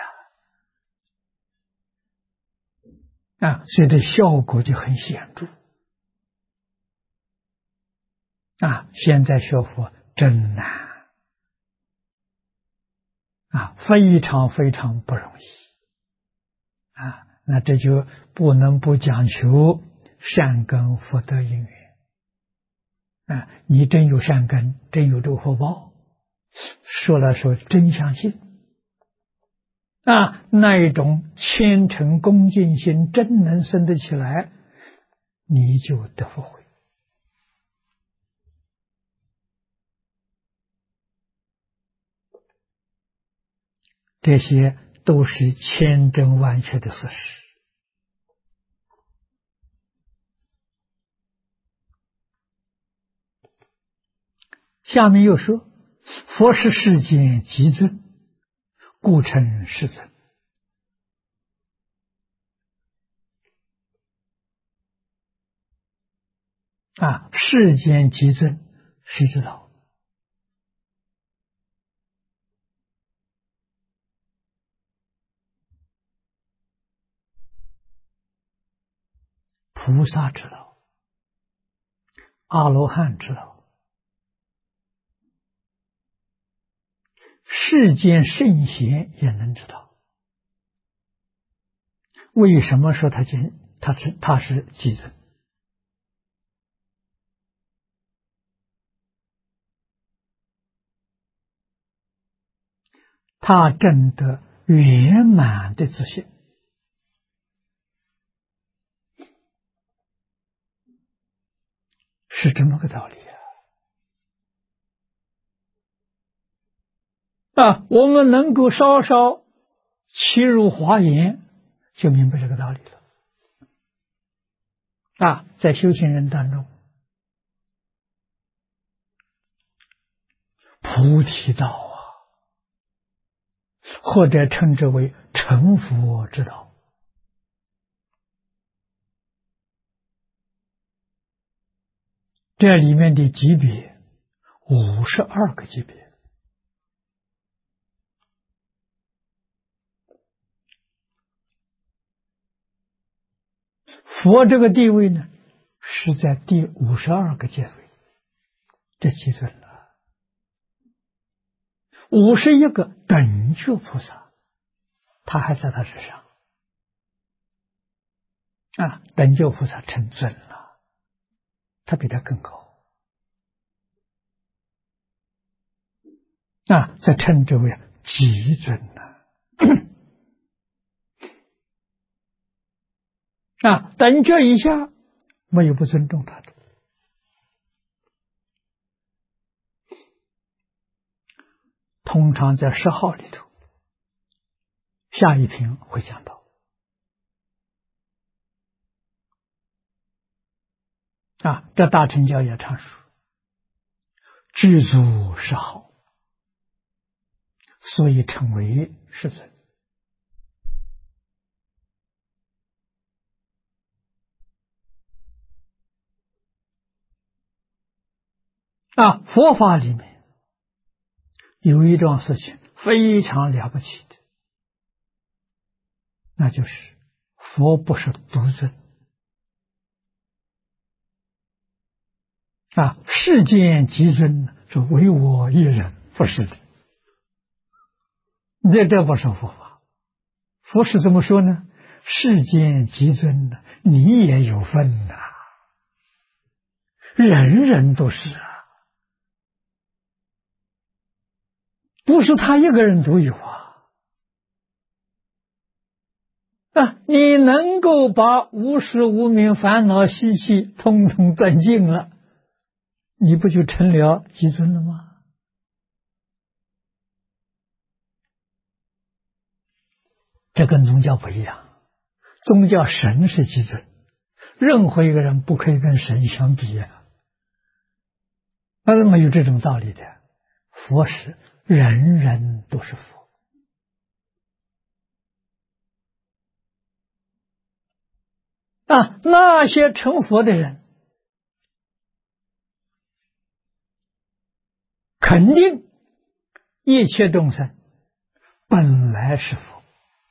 所以这效果就很显著现在学佛真难非常非常不容易那这就不能不讲求善根福德因缘你真有善根，真有这个福报，说了说真相信那一种虔诚恭敬心真能生得起来，你就得福慧。这些都是千真万确的事实。下面又说，佛是世间极尊，故称世尊。世间极尊，谁知道？菩萨知道，阿罗汉知道，世间圣贤也能知道。为什么说他是极尊？他证得圆满的自信，是这么个道理我们能够稍稍切入华严，就明白这个道理了在修行人当中，菩提道或者称之为成佛之道，这里面的级别52个级别。佛这个地位呢，是在第52个阶位，这极尊了。51个等觉菩萨，他还在他之上等觉菩萨成尊了，他比他更高这称之为极尊等觉以下没有不尊重他的。通常在10号里头，下一品会讲到这大乘教也常说具足10号，所以称为世尊佛法里面有一桩事情非常了不起的，那就是佛不是独尊世间极尊，说唯我一人，不是的，这不是佛法。佛是怎么说呢？世间极尊你也有份人人都是不是他一个人独有你能够把无始无明烦恼习气通通断尽了，你不就成了极尊了吗？ 这跟宗教不一样。宗教神是基准，任何一个人不可以跟神相比啊，那是没有这种道理的。佛是人人都是佛啊，那些成佛的人肯定一切众生本来是佛。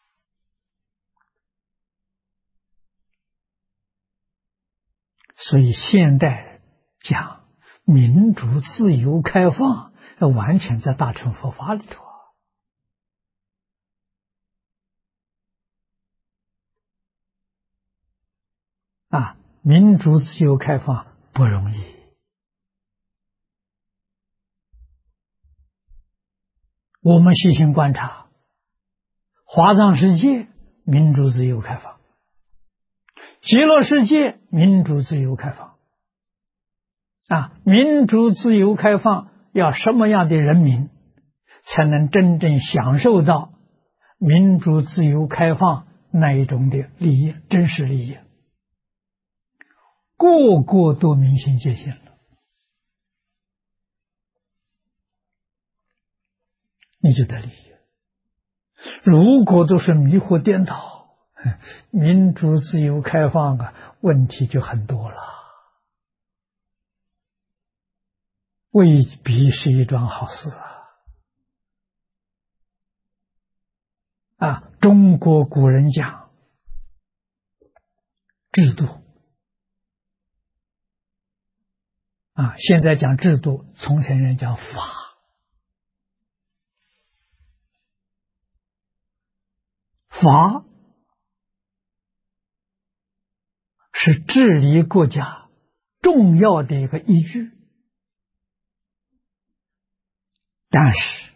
所以现代人讲民主、自由、开放，完全在大乘佛法里头啊！民主、自由、开放不容易。我们细心观察，华藏世界民主、自由、开放，极乐世界民主、自由、开放啊！民主、自由、开放要什么样的人民才能真正享受到民主、自由、开放那一种的利益，真实利益？个个都明心见性了，你就得利益。如果都是迷惑颠倒，民主、自由、开放啊，问题就很多了，未必是一桩好事啊！中国古人讲制度啊，现在讲制度，从前人讲法。法是治理国家重要的一个依据，但是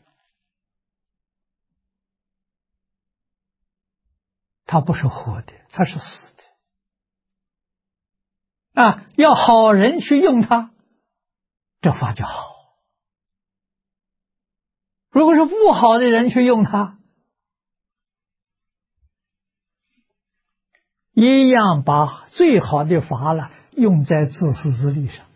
它不是活的，它是死的啊！要好人去用它，这法就好；如果是不好的人去用它，一样把最好的法了用在自私自利上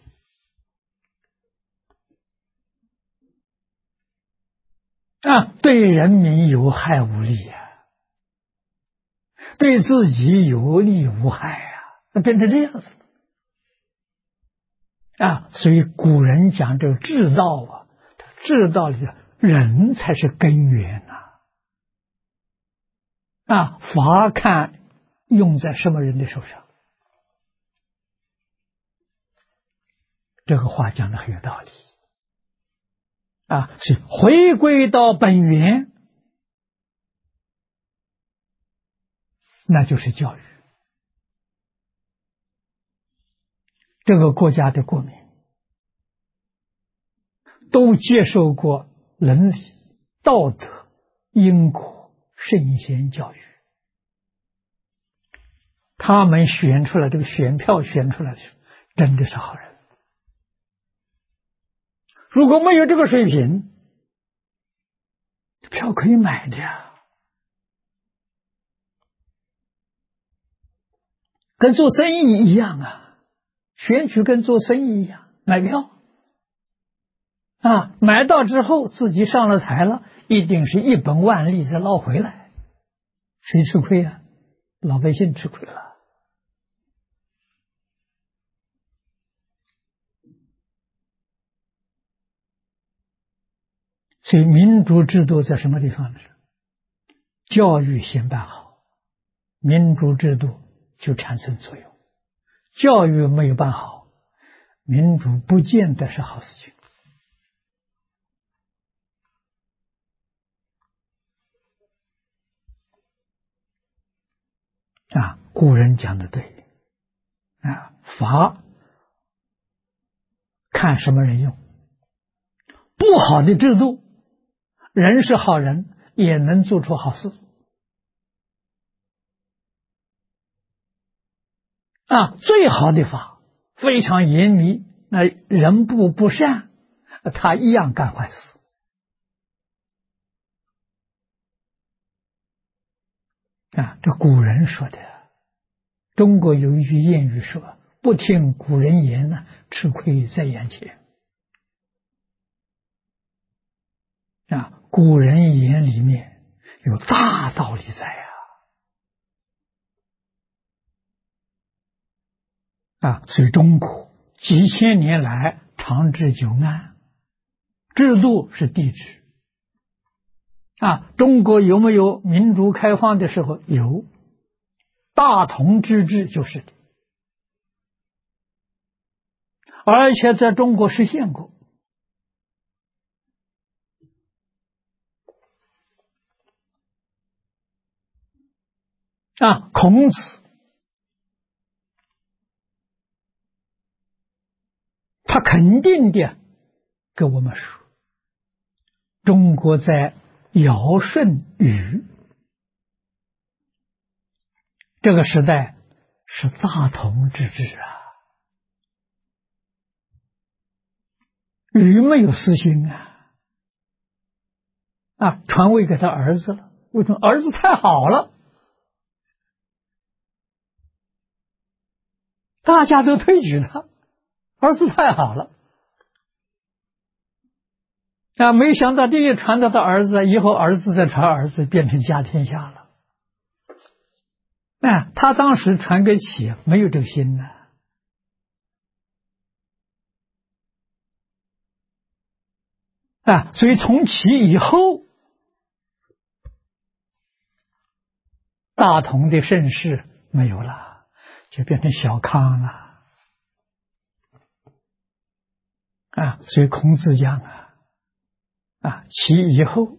啊，对人民有害无利啊，对自己有利无害啊，那变成这样子啊！所以古人讲这个治道啊，治道里的人才是根源啊！法看用在什么人的手上，这个话讲的很有道理啊！是回归到本源，那就是教育。这个国家的国民都接受过伦理、道德、因果、圣贤教育，他们选出来这个选票选出来的真的是好人。如果没有这个水平，票可以买的呀，跟做生意一样啊，选举跟做生意一样，买票啊，买到之后自己上了台了，一定是一本万利再捞回来，谁吃亏啊？老百姓吃亏了。所以民主制度在什么地方呢？教育先办好，民主制度就产生作用。教育没有办好，民主不见得是好事情啊！古人讲的对啊，法看什么人用，不好的制度，人是好人也能做出好事啊！最好的法非常严密，那人不善，他一样干坏事这古人说的。中国有一句谚语说：“不听古人言呢，吃亏在眼前。”古人言里面有大道理在所以中国几千年来长治久安，制度是帝制。中国有没有民主开放的时候？有，大同之治就是的，而且在中国实现过。孔子他肯定的跟我们说，中国在尧舜禹这个时代是大同之治禹没有私心传位给他儿子了。为什么？儿子太好了，大家都推举他，儿子太好了没想到这一传到他儿子，以后儿子再传儿子，变成家天下了。他当时传给启没有这个心所以从启以后，大同的盛世没有了，就变成小康了所以孔子讲启以后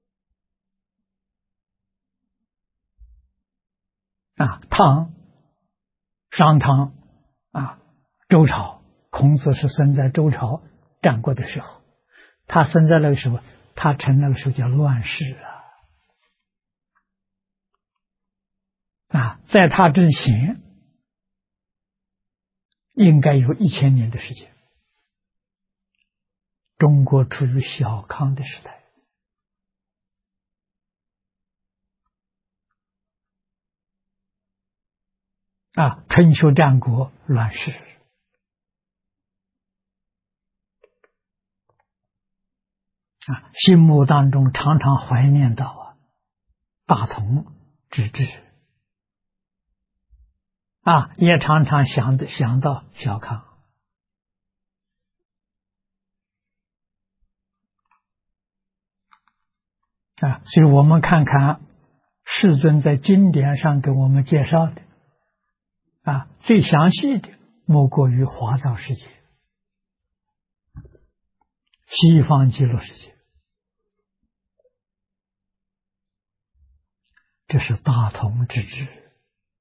唐、商汤周朝，孔子是生在周朝战国的时候，他生在那个时候，他成那个时候叫乱世在他之前应该有1000年的时间，中国处于小康的时代春秋战国乱世心目当中常常怀念到大同之治也常常想到小康所以我们看看世尊在经典上给我们介绍的最详细的莫过于华藏世界、西方极乐世界，这是大同之治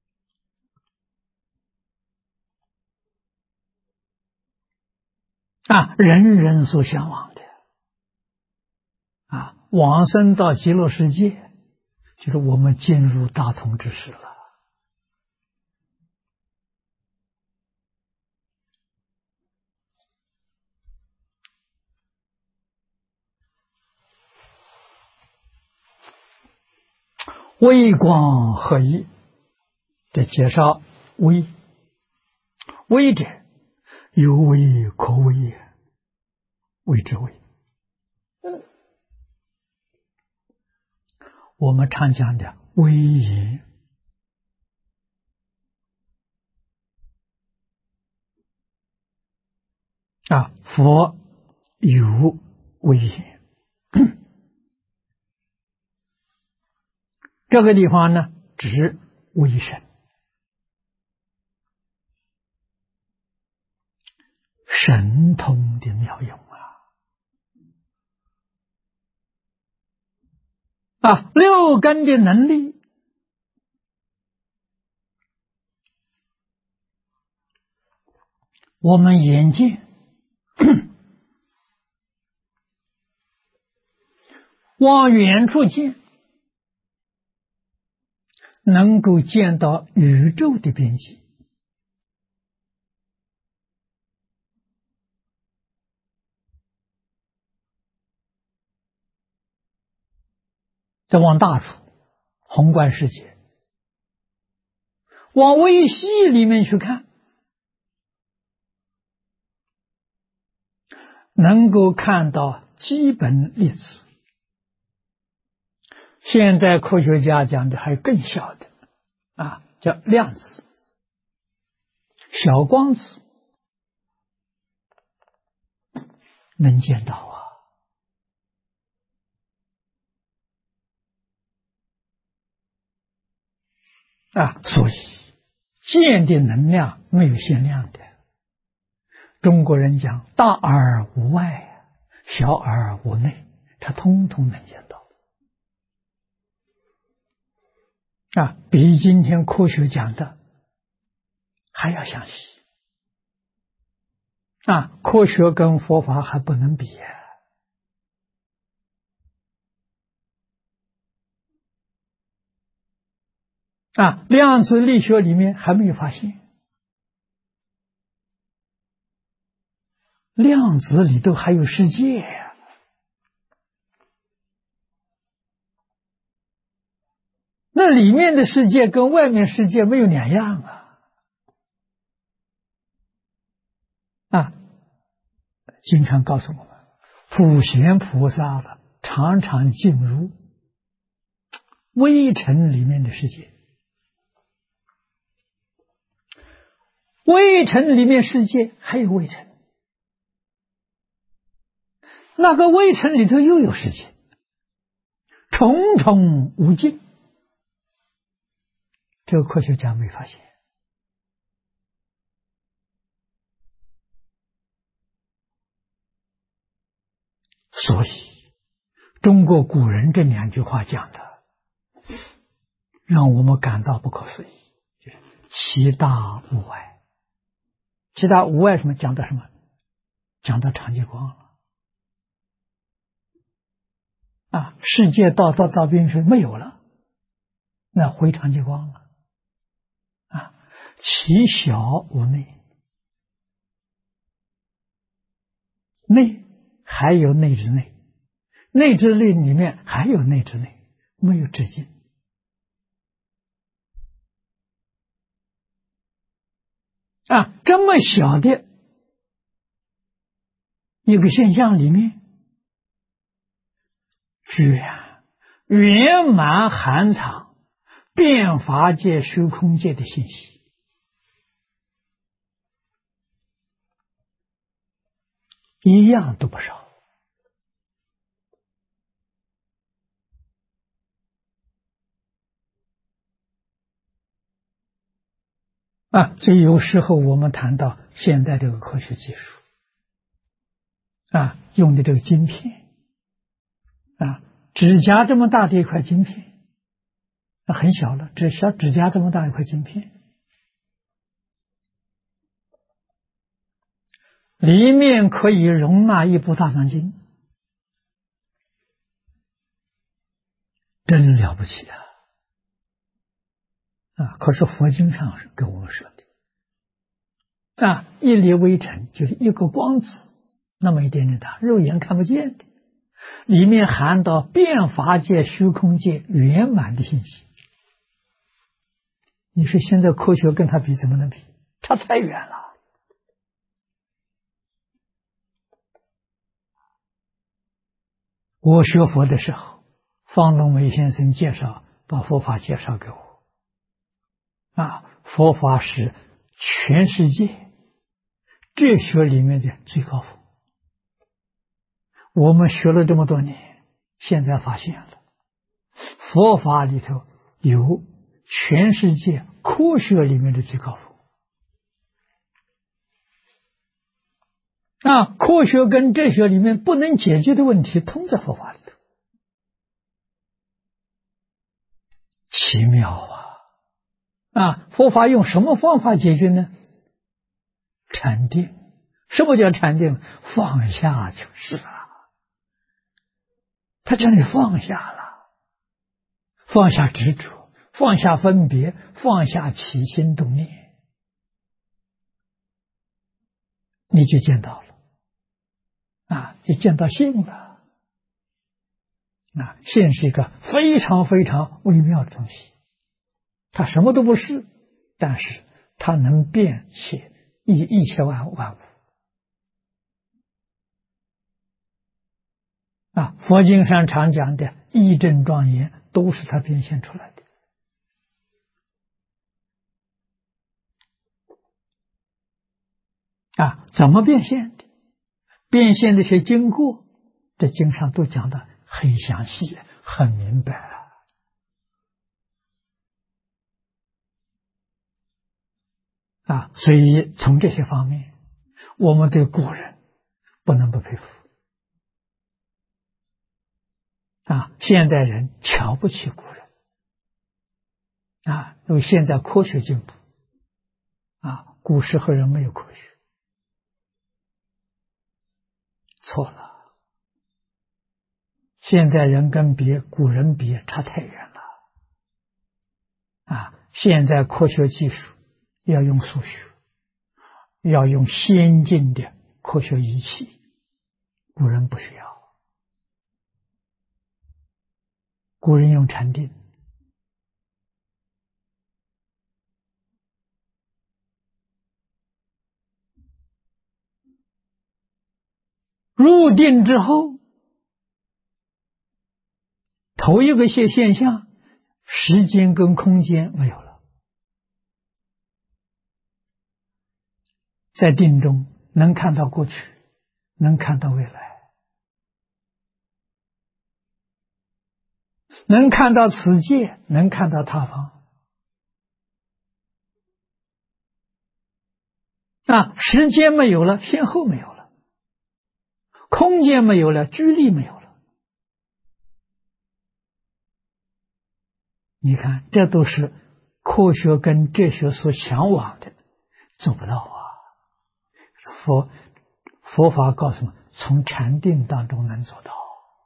人人所向往的往生到极乐世界，就是我们进入大同之时了。微光合一的介绍，微者有微可微也，谓之微。我们常讲的微言佛有微言这个地方呢，指微神，神通的妙用六根的能力，我们眼见往远处见，能够见到宇宙的边际。再往大处，宏观世界， 往微细里面去看，能够看到基本粒子。现在科学家讲的还更小的叫量子、小光子，能见到所以见的能量没有限量的。中国人讲大而无外，小而无内，它通通能见到比今天科学讲的还要详细科学跟佛法还不能比量子力学里面还没有发现，量子里头还有世界那里面的世界跟外面世界没有两样经常告诉我们，普贤菩萨了常常进入微尘里面的世界，微尘里面世界还有微尘，那个微尘里头又有世界，重重无尽。这个科学家没发现。所以中国古人这两句话讲的让我们感到不可思议，就是其大无外。其大无外什么？讲的什么？讲的长极光了世界到边去没有了，那回长极光了其小无内，内还有内之内，内之内里面还有内之内，没有止境这么小的一个现象里面，居然圆满含藏变法界、虚空界的信息，一样都不少所以有时候我们谈到现在这个科学技术用的这个晶片指甲这么大的一块晶片很小了，指甲这么大一块晶片，里面可以容纳一部大藏经，真了不起可是佛经上是跟我们说的一粒微尘就是一个光子那么一点点大，肉眼看不见的，里面含到变法界、虚空界圆满的信息。你说现在科学跟它比怎么能比？差太远了。我学佛的时候，方东梅先生把佛法介绍给我佛法是全世界哲学里面的最高峰。我们学了这么多年，现在发现了佛法里头有全世界科学里面的最高峰科学跟哲学里面不能解决的问题，通在佛法里头，奇妙佛法用什么方法解决呢？禅定。什么叫禅定？放下就是他叫你放下了，放下执着，放下分别，放下起心动念，你就见到了就见到性了性是一个非常非常微妙的东西，它什么都不是， 但是它能变且一切万物啊！佛经上常讲的义正庄严，都是它变现出来的啊！怎么变现的？变现的一些经过，这经上都讲的很详细，很明白啊！所以从这些方面，我们对古人不能不佩服啊！现代人瞧不起古人啊，因为现在科学进步啊，古时候人没有科学，错了。现在人跟古人比差太远了啊！现在科学技术要用数学，要用先进的科学仪器，古人不需要。古人用禅定，入定之后，头一个现象，时间跟空间没有了，在定中能看到过去，能看到未来，能看到此界，能看到他方啊！时间没有了，先后没有了，空间没有了，距离没有了。你看，这都是科学跟哲学所向往的，做不到啊！佛法告诉我们，从禅定当中能做到，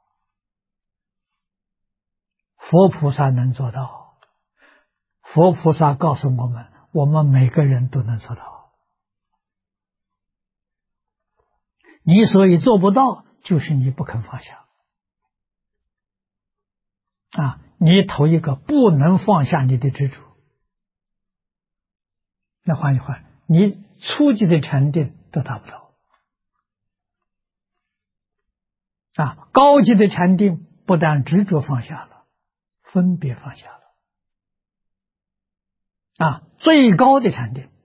佛菩萨能做到，佛菩萨告诉我们，我们每个人都能做到。你所以做不到，就是你不肯放下啊！你头一个不能放下你的执着。那换句话，你初级的禅定都达不到啊！高级的禅定不但执着放下了，分别放下了啊！最高的禅定，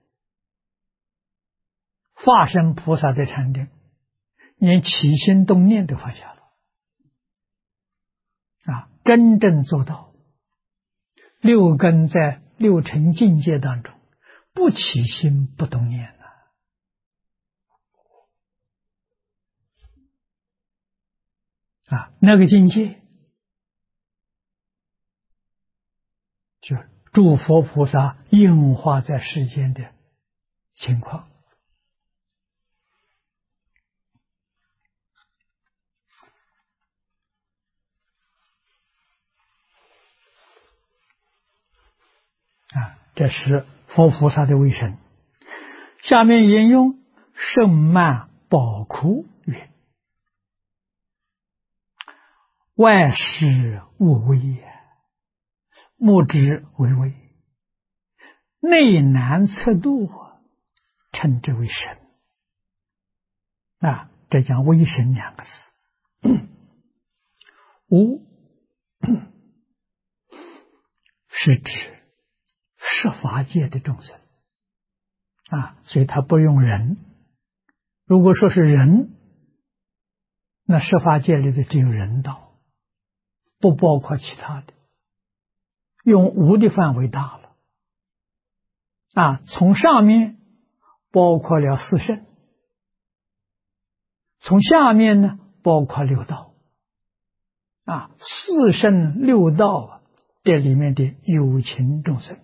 化身菩萨的禅定，连起心动念都放下了啊！真正做到六根在六尘境界当中不起心不动念啊！那个境界就诸佛菩萨应化在世间的情况啊！这是佛菩萨的威神。下面引用圣曼宝窟曰：外事无为也，目之为微，内难测度，称之为神啊！这讲微神两个字。无是指十法界的众生啊，所以他不用人。如果说是人，那十法界里的只有人道，不包括其他的，用无的范围大了啊。从上面包括了四圣，从下面呢包括六道啊，四圣六道这里面的有情众生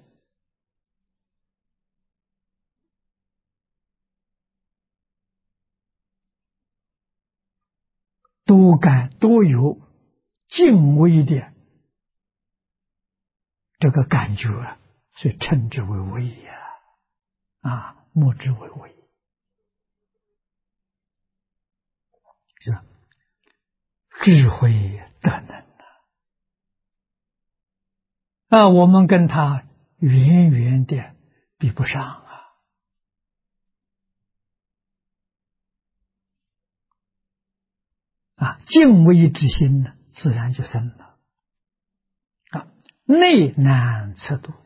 都有敬畏的这个感觉，所以称之为畏呀啊，目之为畏，是吧？智慧德能啊，我们跟他远远的比不上敬畏之心呢，自然就生了内难测度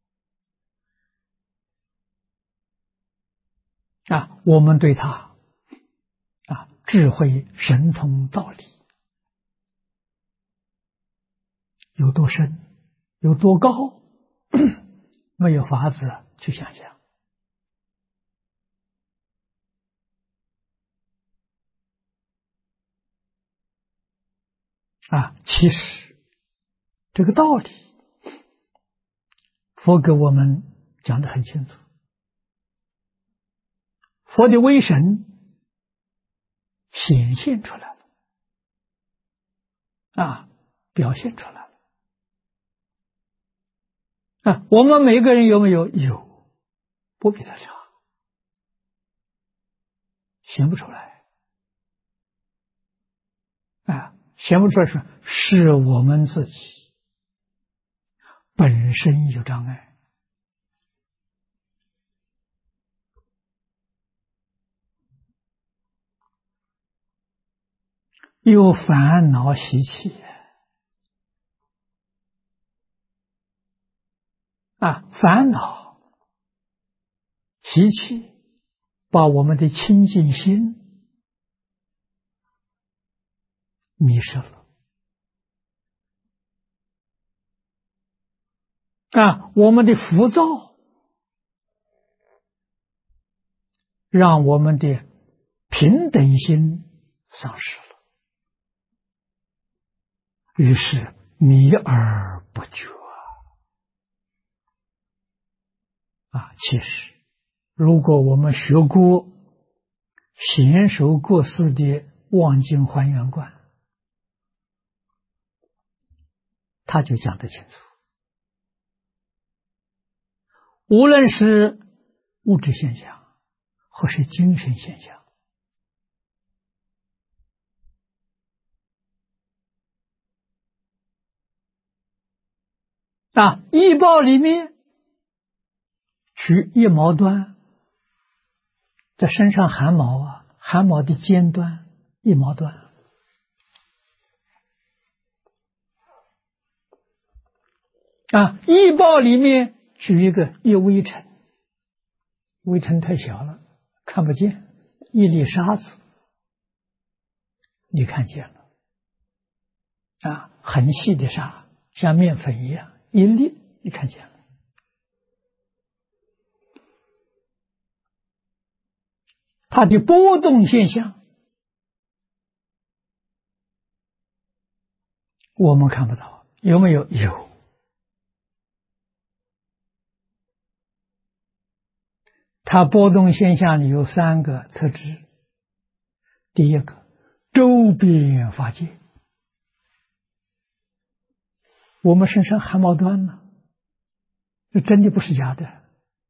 我们对他智慧神通道理有多深，有多高，没有法子去想象其实这个道理，佛给我们讲得很清楚。佛的威神显现出来了表现出来了我们每个人有没有？有，不比他差，显不出来显不出来是我们自己本身有障碍有烦恼习气烦恼习气把我们的清净心迷失了我们的浮躁让我们的平等心丧失了，于是迷而不觉其实如果我们学过贤首过世的望境还原观，他就讲得清楚，无论是物质现象或是精神现象医报里面取一毛端在身上汗毛汗毛的尖端一毛端医报里面取一个一微尘，微尘太小了看不见，一粒沙子你看见了很细的沙像面粉一样一粒你看见了它的波动现象我们看不到，有没有？有。它波动现象里有3个特质。第一个，周边法界，我们身上汗毛端呢，这真的不是假的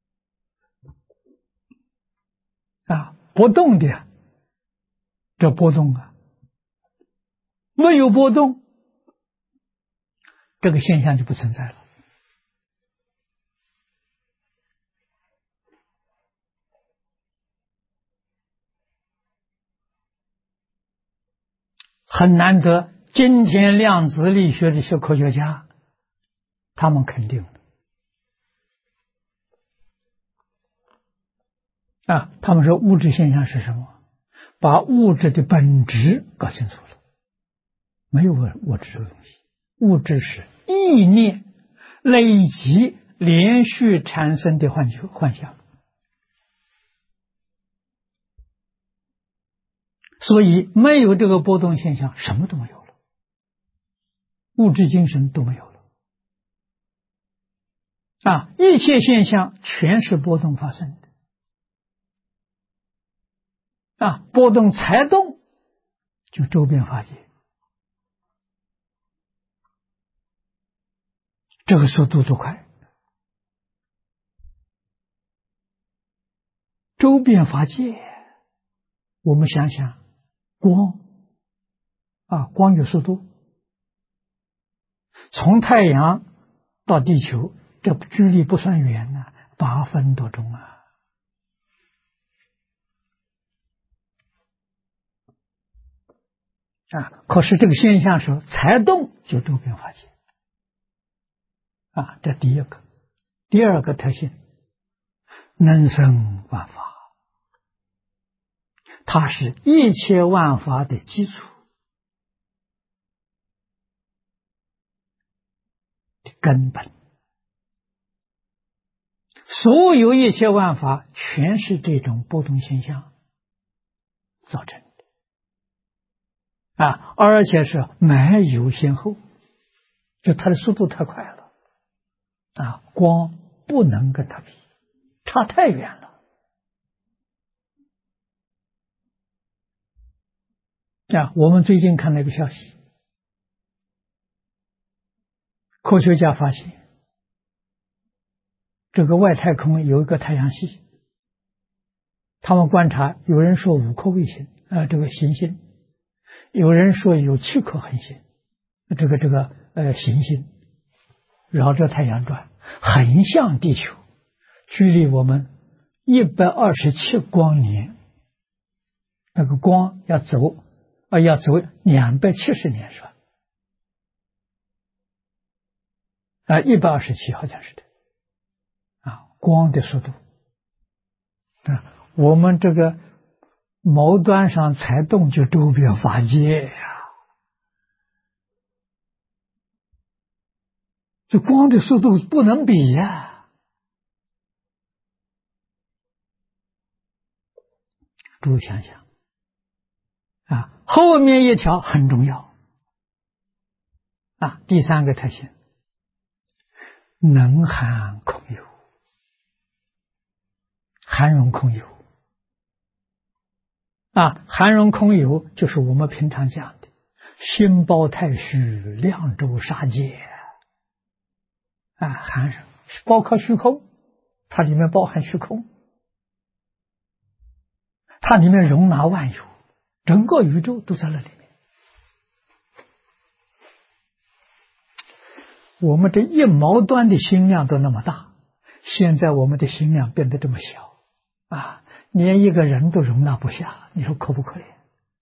不动的这波动没有波动，这个现象就不存在了。很难得，今天量子力学的一些科学家，他们肯定的他们说物质现象是什么？把物质的本质搞清楚了，没有物质这个东西，物质是意念累积连续产生的幻象，所以没有这个波动现象，什么都没有了，物质精神都没有了一切现象全是波动发生的波动才动就周边法界，这个速度多快！周边法界，我们想想，光光有速度，从太阳到地球，这距离不算远 8分多钟啊！可是这个现象是才动就周边法界这第一个。第二个特性，能生万法，它是一切万法的基础的根本。所有一切万法全是这种波动现象造成的而且是没有先后，就它的速度太快了光不能跟它比，差太远了我们最近看了一个消息，科学家发现这个外太空有一个太阳系，他们观察，有人说5颗卫星这个行星，有人说有7颗恒星，这个行星绕着太阳转，很像地球，距离我们127光年，那个光要走270年是吧？127好像是的光的速度我们这个毛端上才动就周边法界这光的速度不能比诸位想想后面一条很重要第3个特性，能含空有，含容空有含容空有就是我们平常讲的心包太虚，量周杀界含包括虚空，它里面包含虚空，它里面容纳万有，整个宇宙都在那里面。我们这1毛端的心量都那么大，现在我们的心量变得这么小连一个人都容纳不下，你说可不可怜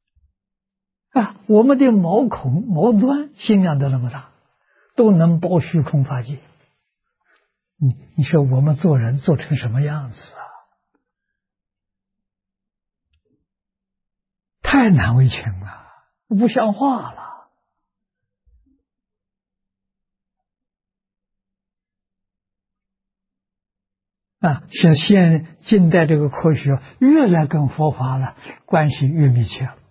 我们的毛孔毛端心量都那么大，都能包虚空法界，你说我们做人做成什么样子太难为情了，不像话了现近代这个科学越来跟佛法了关系越密切了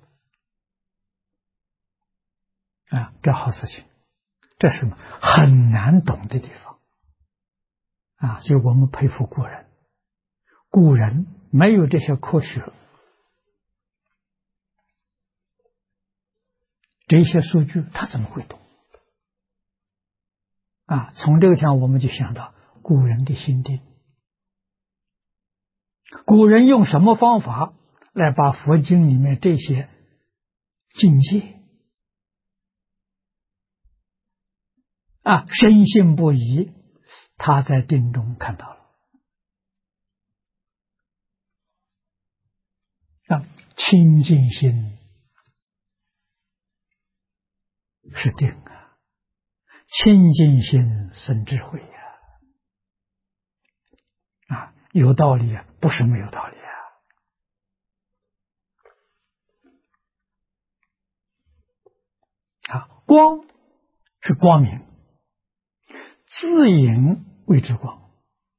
这好事情，这是很难懂的地方所以我们佩服古人没有这些科学，这些数据他怎么会懂从这个地方我们就想到古人的心定，古人用什么方法来把佛经里面这些境界深信不疑，他在定中看到了清净心是定清净心生智慧有道理不是没有道理光是光明，自隐谓之光，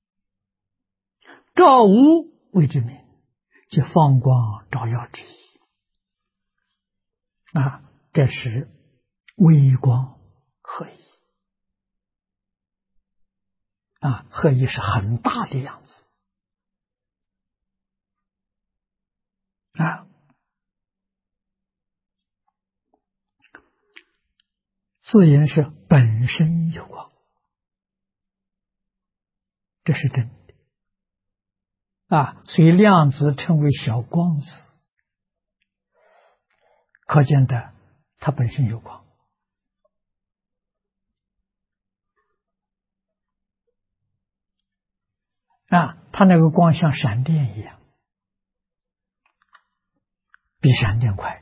照无谓之明，即放光照耀之意这是微光合一合一是很大的样子自隐是本身有光，这是真的所以量子称为小光子，可见的它本身有光它那个光像闪电一样，比闪电快。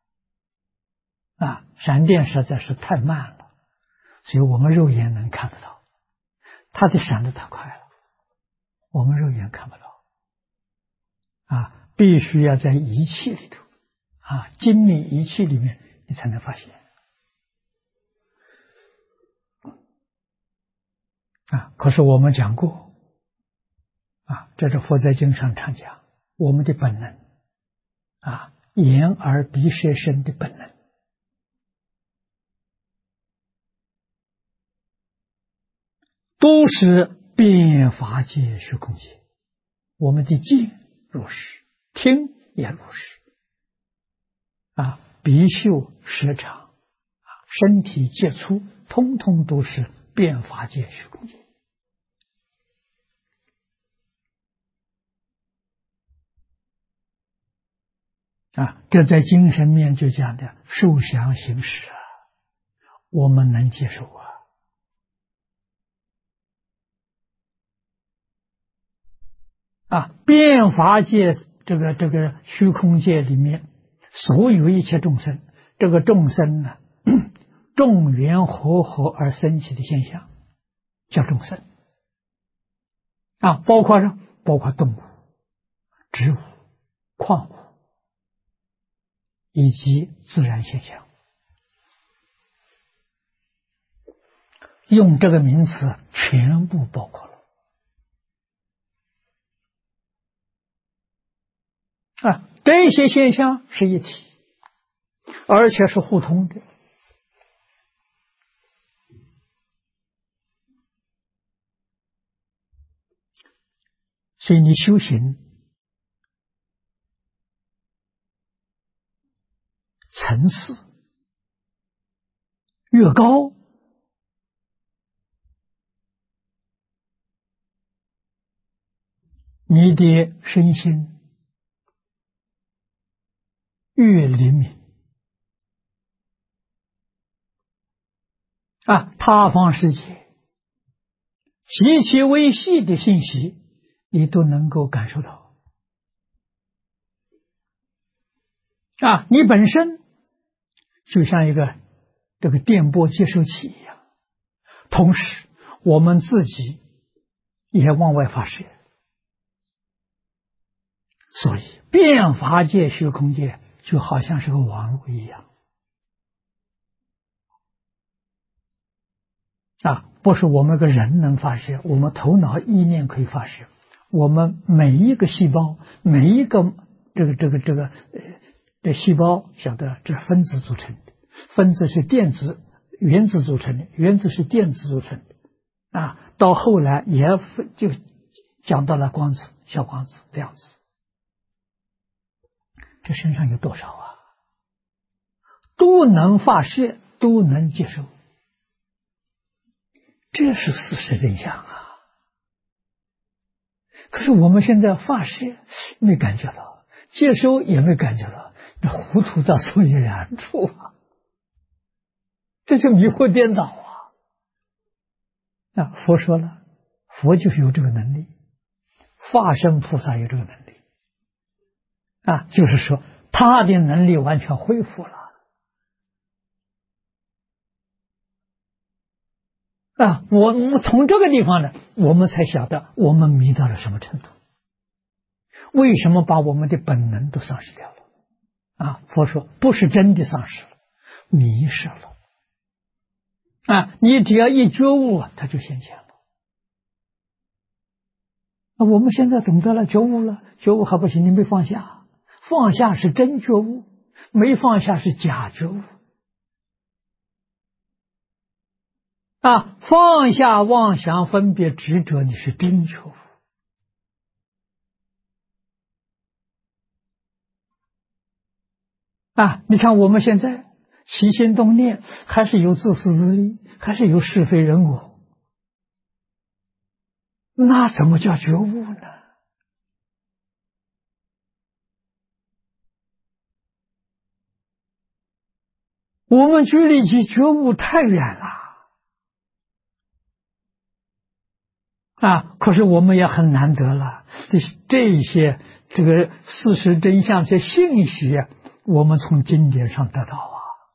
闪电实在是太慢了，所以我们肉眼能看得到，它就闪得太快了，我们肉眼看不到。必须要在仪器里头，精密仪器里面，你才能发现。可是我们讲过，这是佛在经上常讲，我们的本能，眼耳鼻舌身的本能，都是变法界虚空界。我们的见如是，听也如是，鼻嗅舌尝，身体接触，通通都是变法界虚空界。这在精神面就讲的受想行识我们能接受变法界这个虚空界里面，所有一切众生，这个众生呢，众缘和合而生起的现象，叫众生。包括动物、植物、矿物以及自然现象，用这个名词全部包括了。这些现象是一体，而且是互通的。所以你修行层次越高，你的身心越灵敏他方世界极其微细的信息，你都能够感受到你本身就像一个这个电波接收器一样，同时我们自己也往外发射，所以变法界虚空界就好像是个网络一样不是我们个人能发射，我们头脑意念可以发射，我们每一个细胞，每一个细胞，晓得这分子组成的，分子是电子原子组成的，原子是电子组成的到后来也就讲到了光子、小光子、量子，这身上有多少都能发射，都能接受，这是事实真相可是我们现在发射没感觉到，接收也没感觉到，那糊涂到所以然处这就迷惑颠倒佛说了，佛就是有这个能力，化身菩萨有这个能力就是说他的能力完全恢复了我们从这个地方呢，我们才晓得我们迷到了什么程度，为什么把我们的本能都丧失掉了佛说不是真的丧失了，迷失了你只要一觉悟它就现前了我们现在懂得了，觉悟了，觉悟还不行，你没放下，放下是真觉悟，没放下是假觉悟放下妄想分别执着，你是真觉悟你看我们现在起心动念还是有自私自利，还是有是非人我，那怎么叫觉悟呢？我们距离起觉悟太远了可是我们也很难得了，这些这个事实真相这信息，我们从经典上得到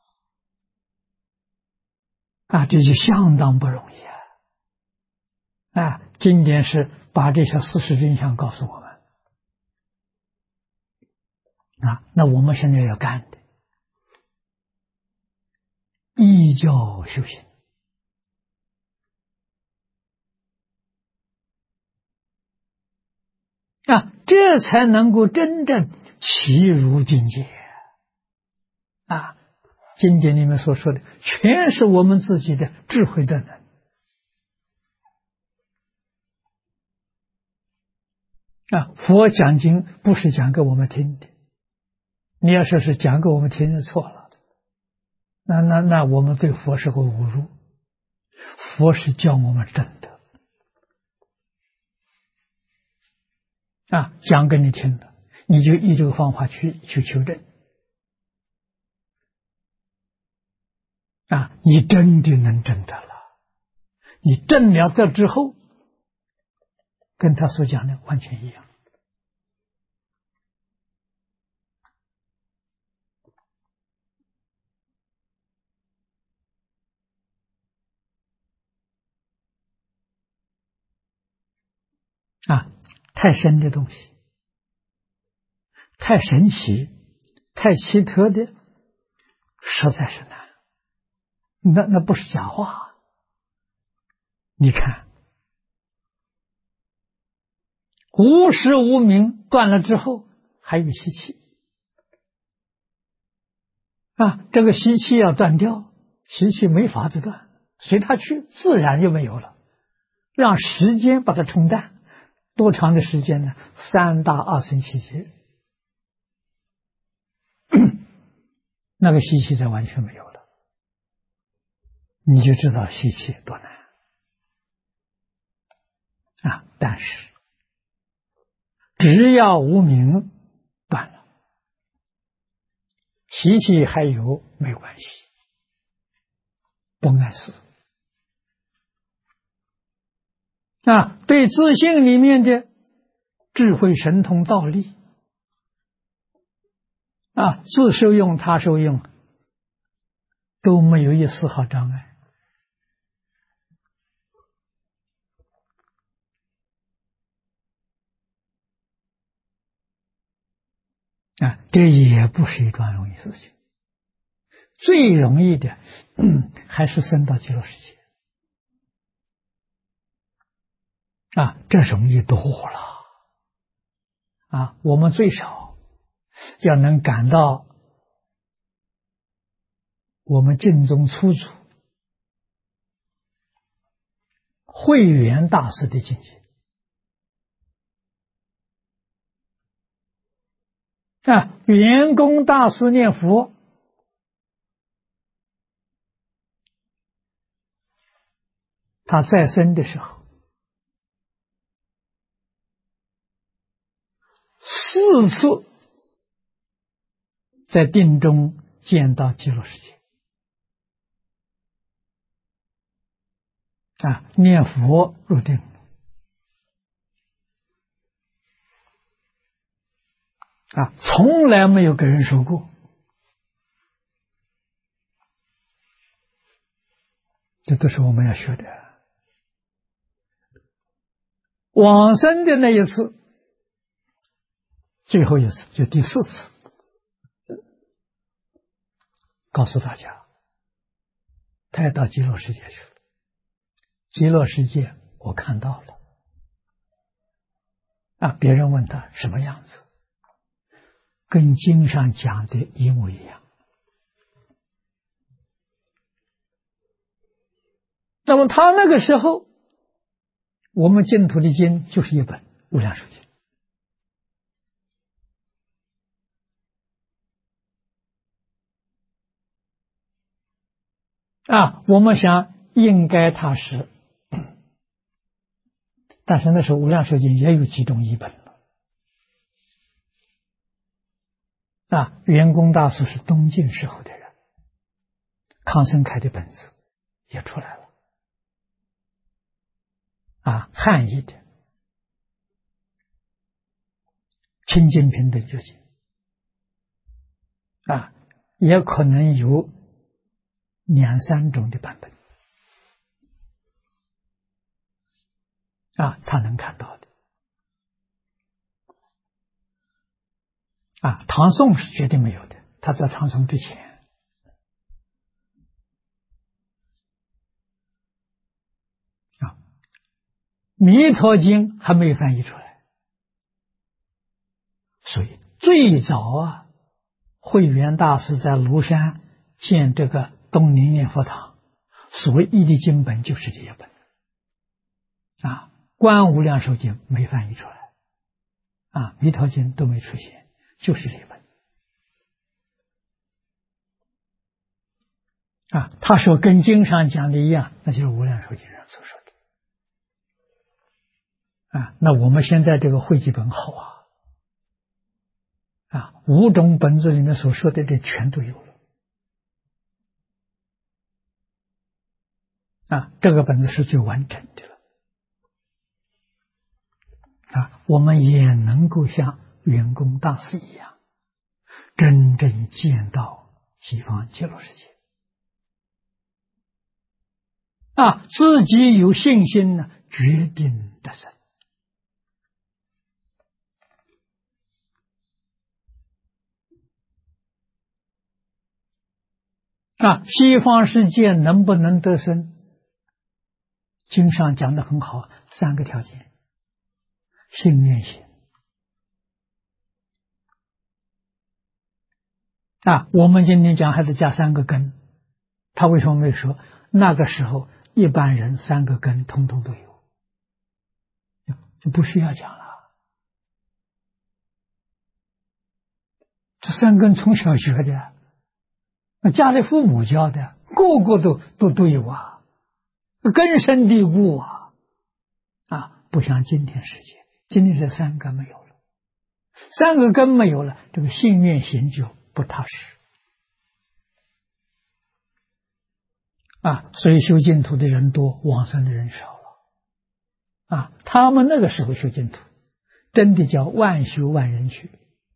这就相当不容易经典是把这些事实真相告诉我们那我们现在要干的依教修行这才能够真正齐入境界经典里面所说的全是我们自己的智慧的能佛讲经不是讲给我们听的，你要说是讲给我们听就错了，那我们对佛是个侮辱。佛是教我们正的讲给你听的，你就依这个方法去求证你真的能证得了，你证了这之后，跟他所讲的完全一样太深的东西，太神奇，太奇特的，实在是难。那不是假话。你看，无时无明断了之后，还有习气这个习气要断掉，习气没法子断，随它去，自然就没有了。让时间把它冲淡。多长的时间呢？三大二乘七劫，那个习气才完全没有了，你就知道习气多难但是只要无明断了，习气还有没关系，不碍事对自性里面的智慧神通道力自受用他受用都没有一丝毫障碍这也不是一桩容易事情。最容易的还是升到极乐世界这容易多了我们最少要能感到我们净宗初祖慧远大师的境界圆工大师念佛，他在生的时候4次在定中见到极乐世界念佛入定从来没有给人说过，这都是我们要学的。往生的那一次，最后一次就第4次，告诉大家，他要到极乐世界去了。极乐世界我看到了别人问他什么样子，跟经上讲的一模一样。那么他那个时候，我们净土的经就是一本《无量寿经》我们想应该他是，但是那时候《无量寿经》也有几种译本了圆工大师是东晋时候的人，康生开的本子也出来了汉译的清净平等觉经也可能有2、3种的版本他能看到的唐宋是绝对没有的，他在唐宋之前弥陀经还没有翻译出来，所以最早慧远大师在庐山建这个东林念佛堂，所译的经本就是这些本观无量寿经没翻译出来弥陀经都没出现，就是这本他说跟经上讲的一样，那就是无量寿经上所说的那我们现在这个汇集本好5种本子里面所说的这全都有了这个本子是最完整的了我们也能够像圆公大师一样，真正见到西方极乐世界自己有信心呢，决定得生西方世界能不能得生？经上讲得很好，3个条件：信愿行我们今天讲还是加3个根，他为什么没说？那个时候一般人3个根通通都有，就不需要讲了。这3根从小学的，那家里父母教的，个个都有根深蒂固不像今天世界，今天这3个没有了，3个根没有了，这个信愿行就不踏实所以修净土的人多，往生的人少了他们那个时候修净土，真的叫万修万人去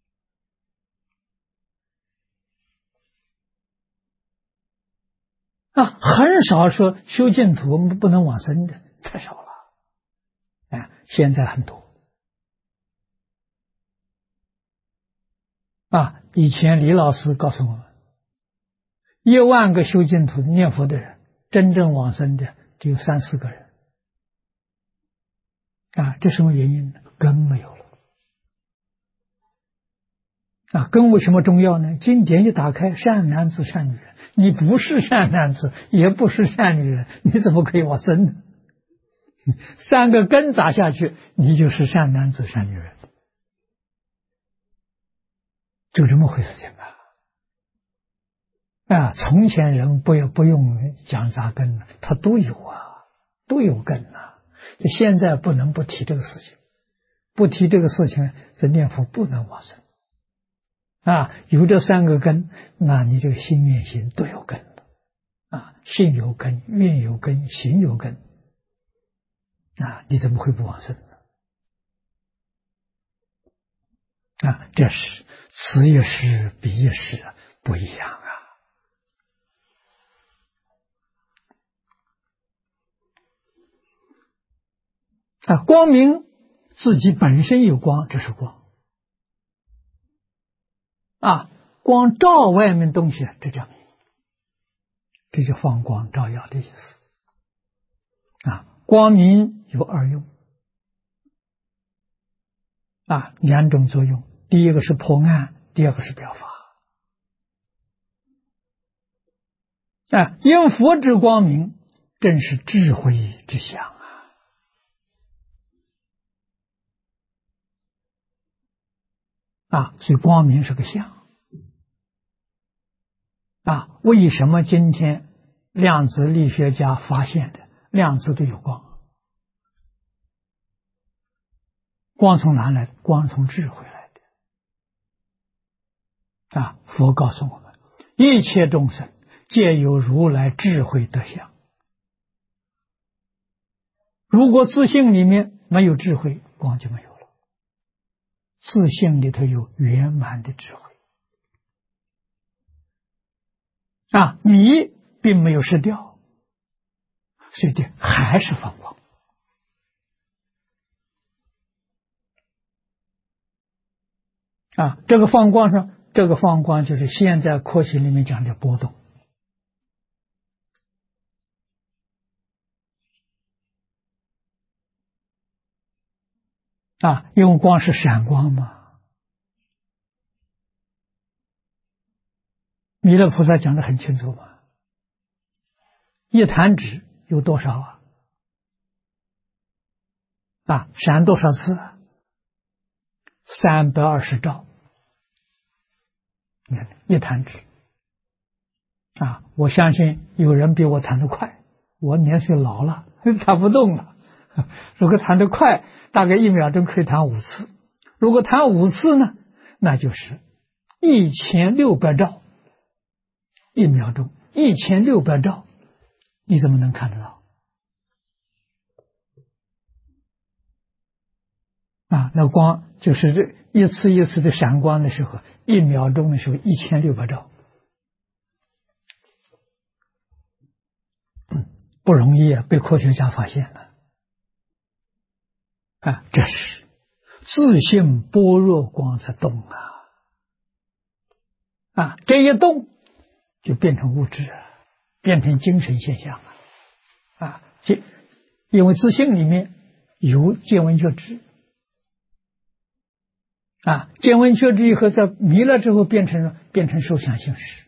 很少说修净土不能往生的，太少了现在很多以前李老师告诉我们，1万个修净土念佛的人，真正往生的只有3、4个人这什么原因呢？根没有了根为什么重要呢？经典一打开，善男子善女人，你不是善男子也不是善女人，你怎么可以往生呢？3个根砸下去，你就是善男子善女人，就这么回事情从前人不用讲杂根，他都有都有根就现在不能不提这个事情，不提这个事情，这念佛不能往生有这3个根，那你这个心愿行都有根了信有根，愿有根，行有根你怎么会不往生呢这是此也是彼也是不一样光明自己本身有光，这是光光照外面东西，这叫明，这就放光照耀的意思光明有2用2种作用，第一个是破暗，第二个是表法因佛之光明正是智慧之相所以光明是个相为什么今天量子力学家发现的量子都有光？光从哪来的？光从智慧来的佛告诉我们，一切众生皆有如来智慧德相， 如果自性里面没有智慧，光就没有了。自性里头有圆满的智慧啊，迷并没有失掉，所以这还是放光啊。这个放光上，这个放光就是现在科学里面讲的波动啊，因为光是闪光嘛。弥勒菩萨讲得很清楚嘛，一弹指有多少啊？啊，闪多少次？320兆。你看一弹指啊，我相信有人比我弹得快，我年岁老了，弹不动了。如果弹得快，大概1秒钟可以弹5次。如果弹5次呢，那就是1600兆，1秒钟1600兆，你怎么能看得到？啊，那光就是这一次一次的闪光的时候，1秒钟的时候1600兆，不容易啊，被科学家发现了啊，这是自性般若光在动啊，这一动就变成物质，变成精神现象啊，因为自性里面有见闻觉知啊，见闻觉知以后在迷了之后变成受想行识，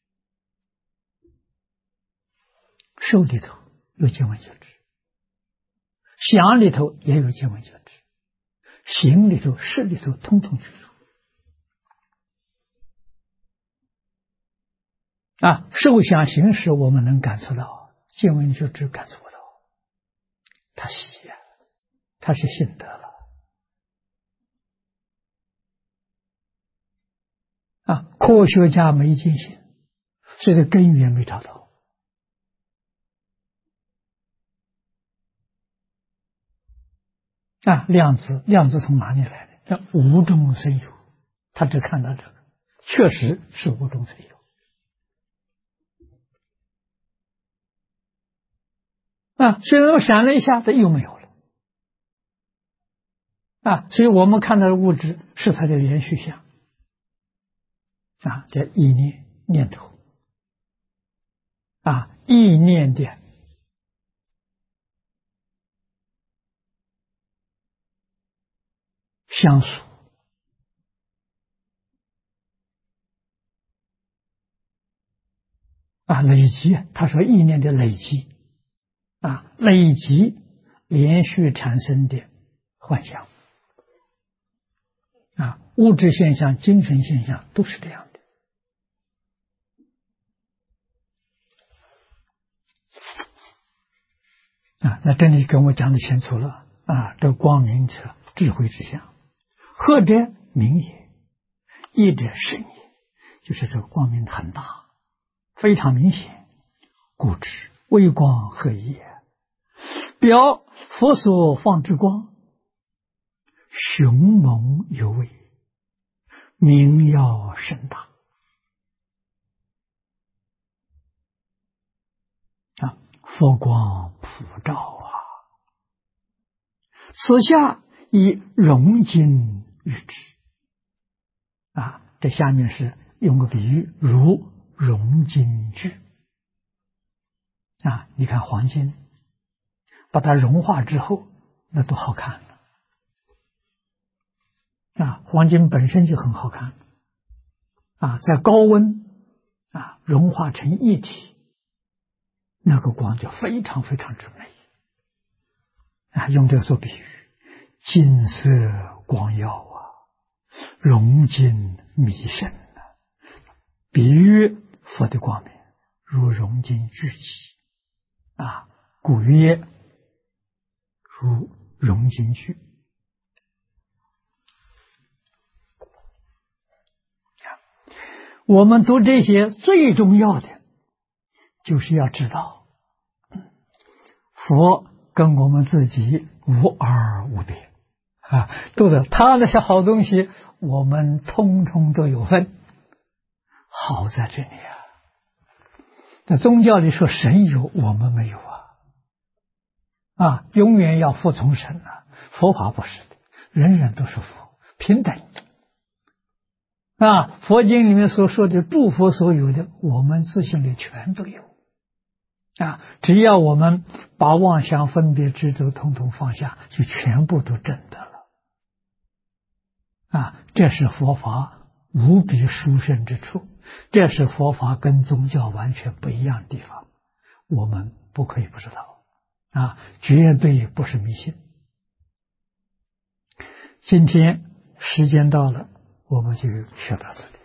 受里头有见闻觉知，想里头也有见闻觉知，行里头识里头通通具足啊，受想行识我们能感受到，见闻觉知感受不到，他喜啊，他是信得了啊，科学家没见性，所以这根源没找到啊。量子从哪里来的？叫无中生有，他只看到这个，确实是无中生有啊。虽然闪了一下子又没有了啊，所以我们看到的物质是它的连续相啊，叫意念头啊，意念的相属啊，累积，他说意念的累积啊，累积连续产生的幻象啊，物质现象、精神现象都是这样的啊。那这里跟我讲的清楚了啊，这光明者智慧之相，合者明也，一者深也，就是这个光明很大，非常明显，故知微光合也。表佛所放之光，雄猛有为，明耀甚大啊！佛光普照啊！此下以融金喻之啊，这下面是用个比喻，如融金具啊。你看黄金，把它融化之后，那多好看啊！黄金本身就很好看啊，在高温啊融化成一体，那个光就非常非常之美啊。用这个做比喻，金色光耀啊，融金弥深啊，比喻佛的光明如融金聚集啊，故曰如融金聚。我们读这些最重要的就是要知道佛跟我们自己无二无别啊，都是他那些好东西，我们通通都有份。好在这里啊，在宗教里说神有，我们没有啊，永远要服从神啊。佛法不是的，人人都是佛，平等啊。佛经里面所说的诸佛所有的，我们自性里全都有啊。只要我们把妄想分别执着统统放下，就全部都证得了啊。这是佛法无比殊胜之处，这是佛法跟宗教完全不一样的地方，我们不可以不知道啊，绝对不是迷信。今天时间到了，我们就学到这里。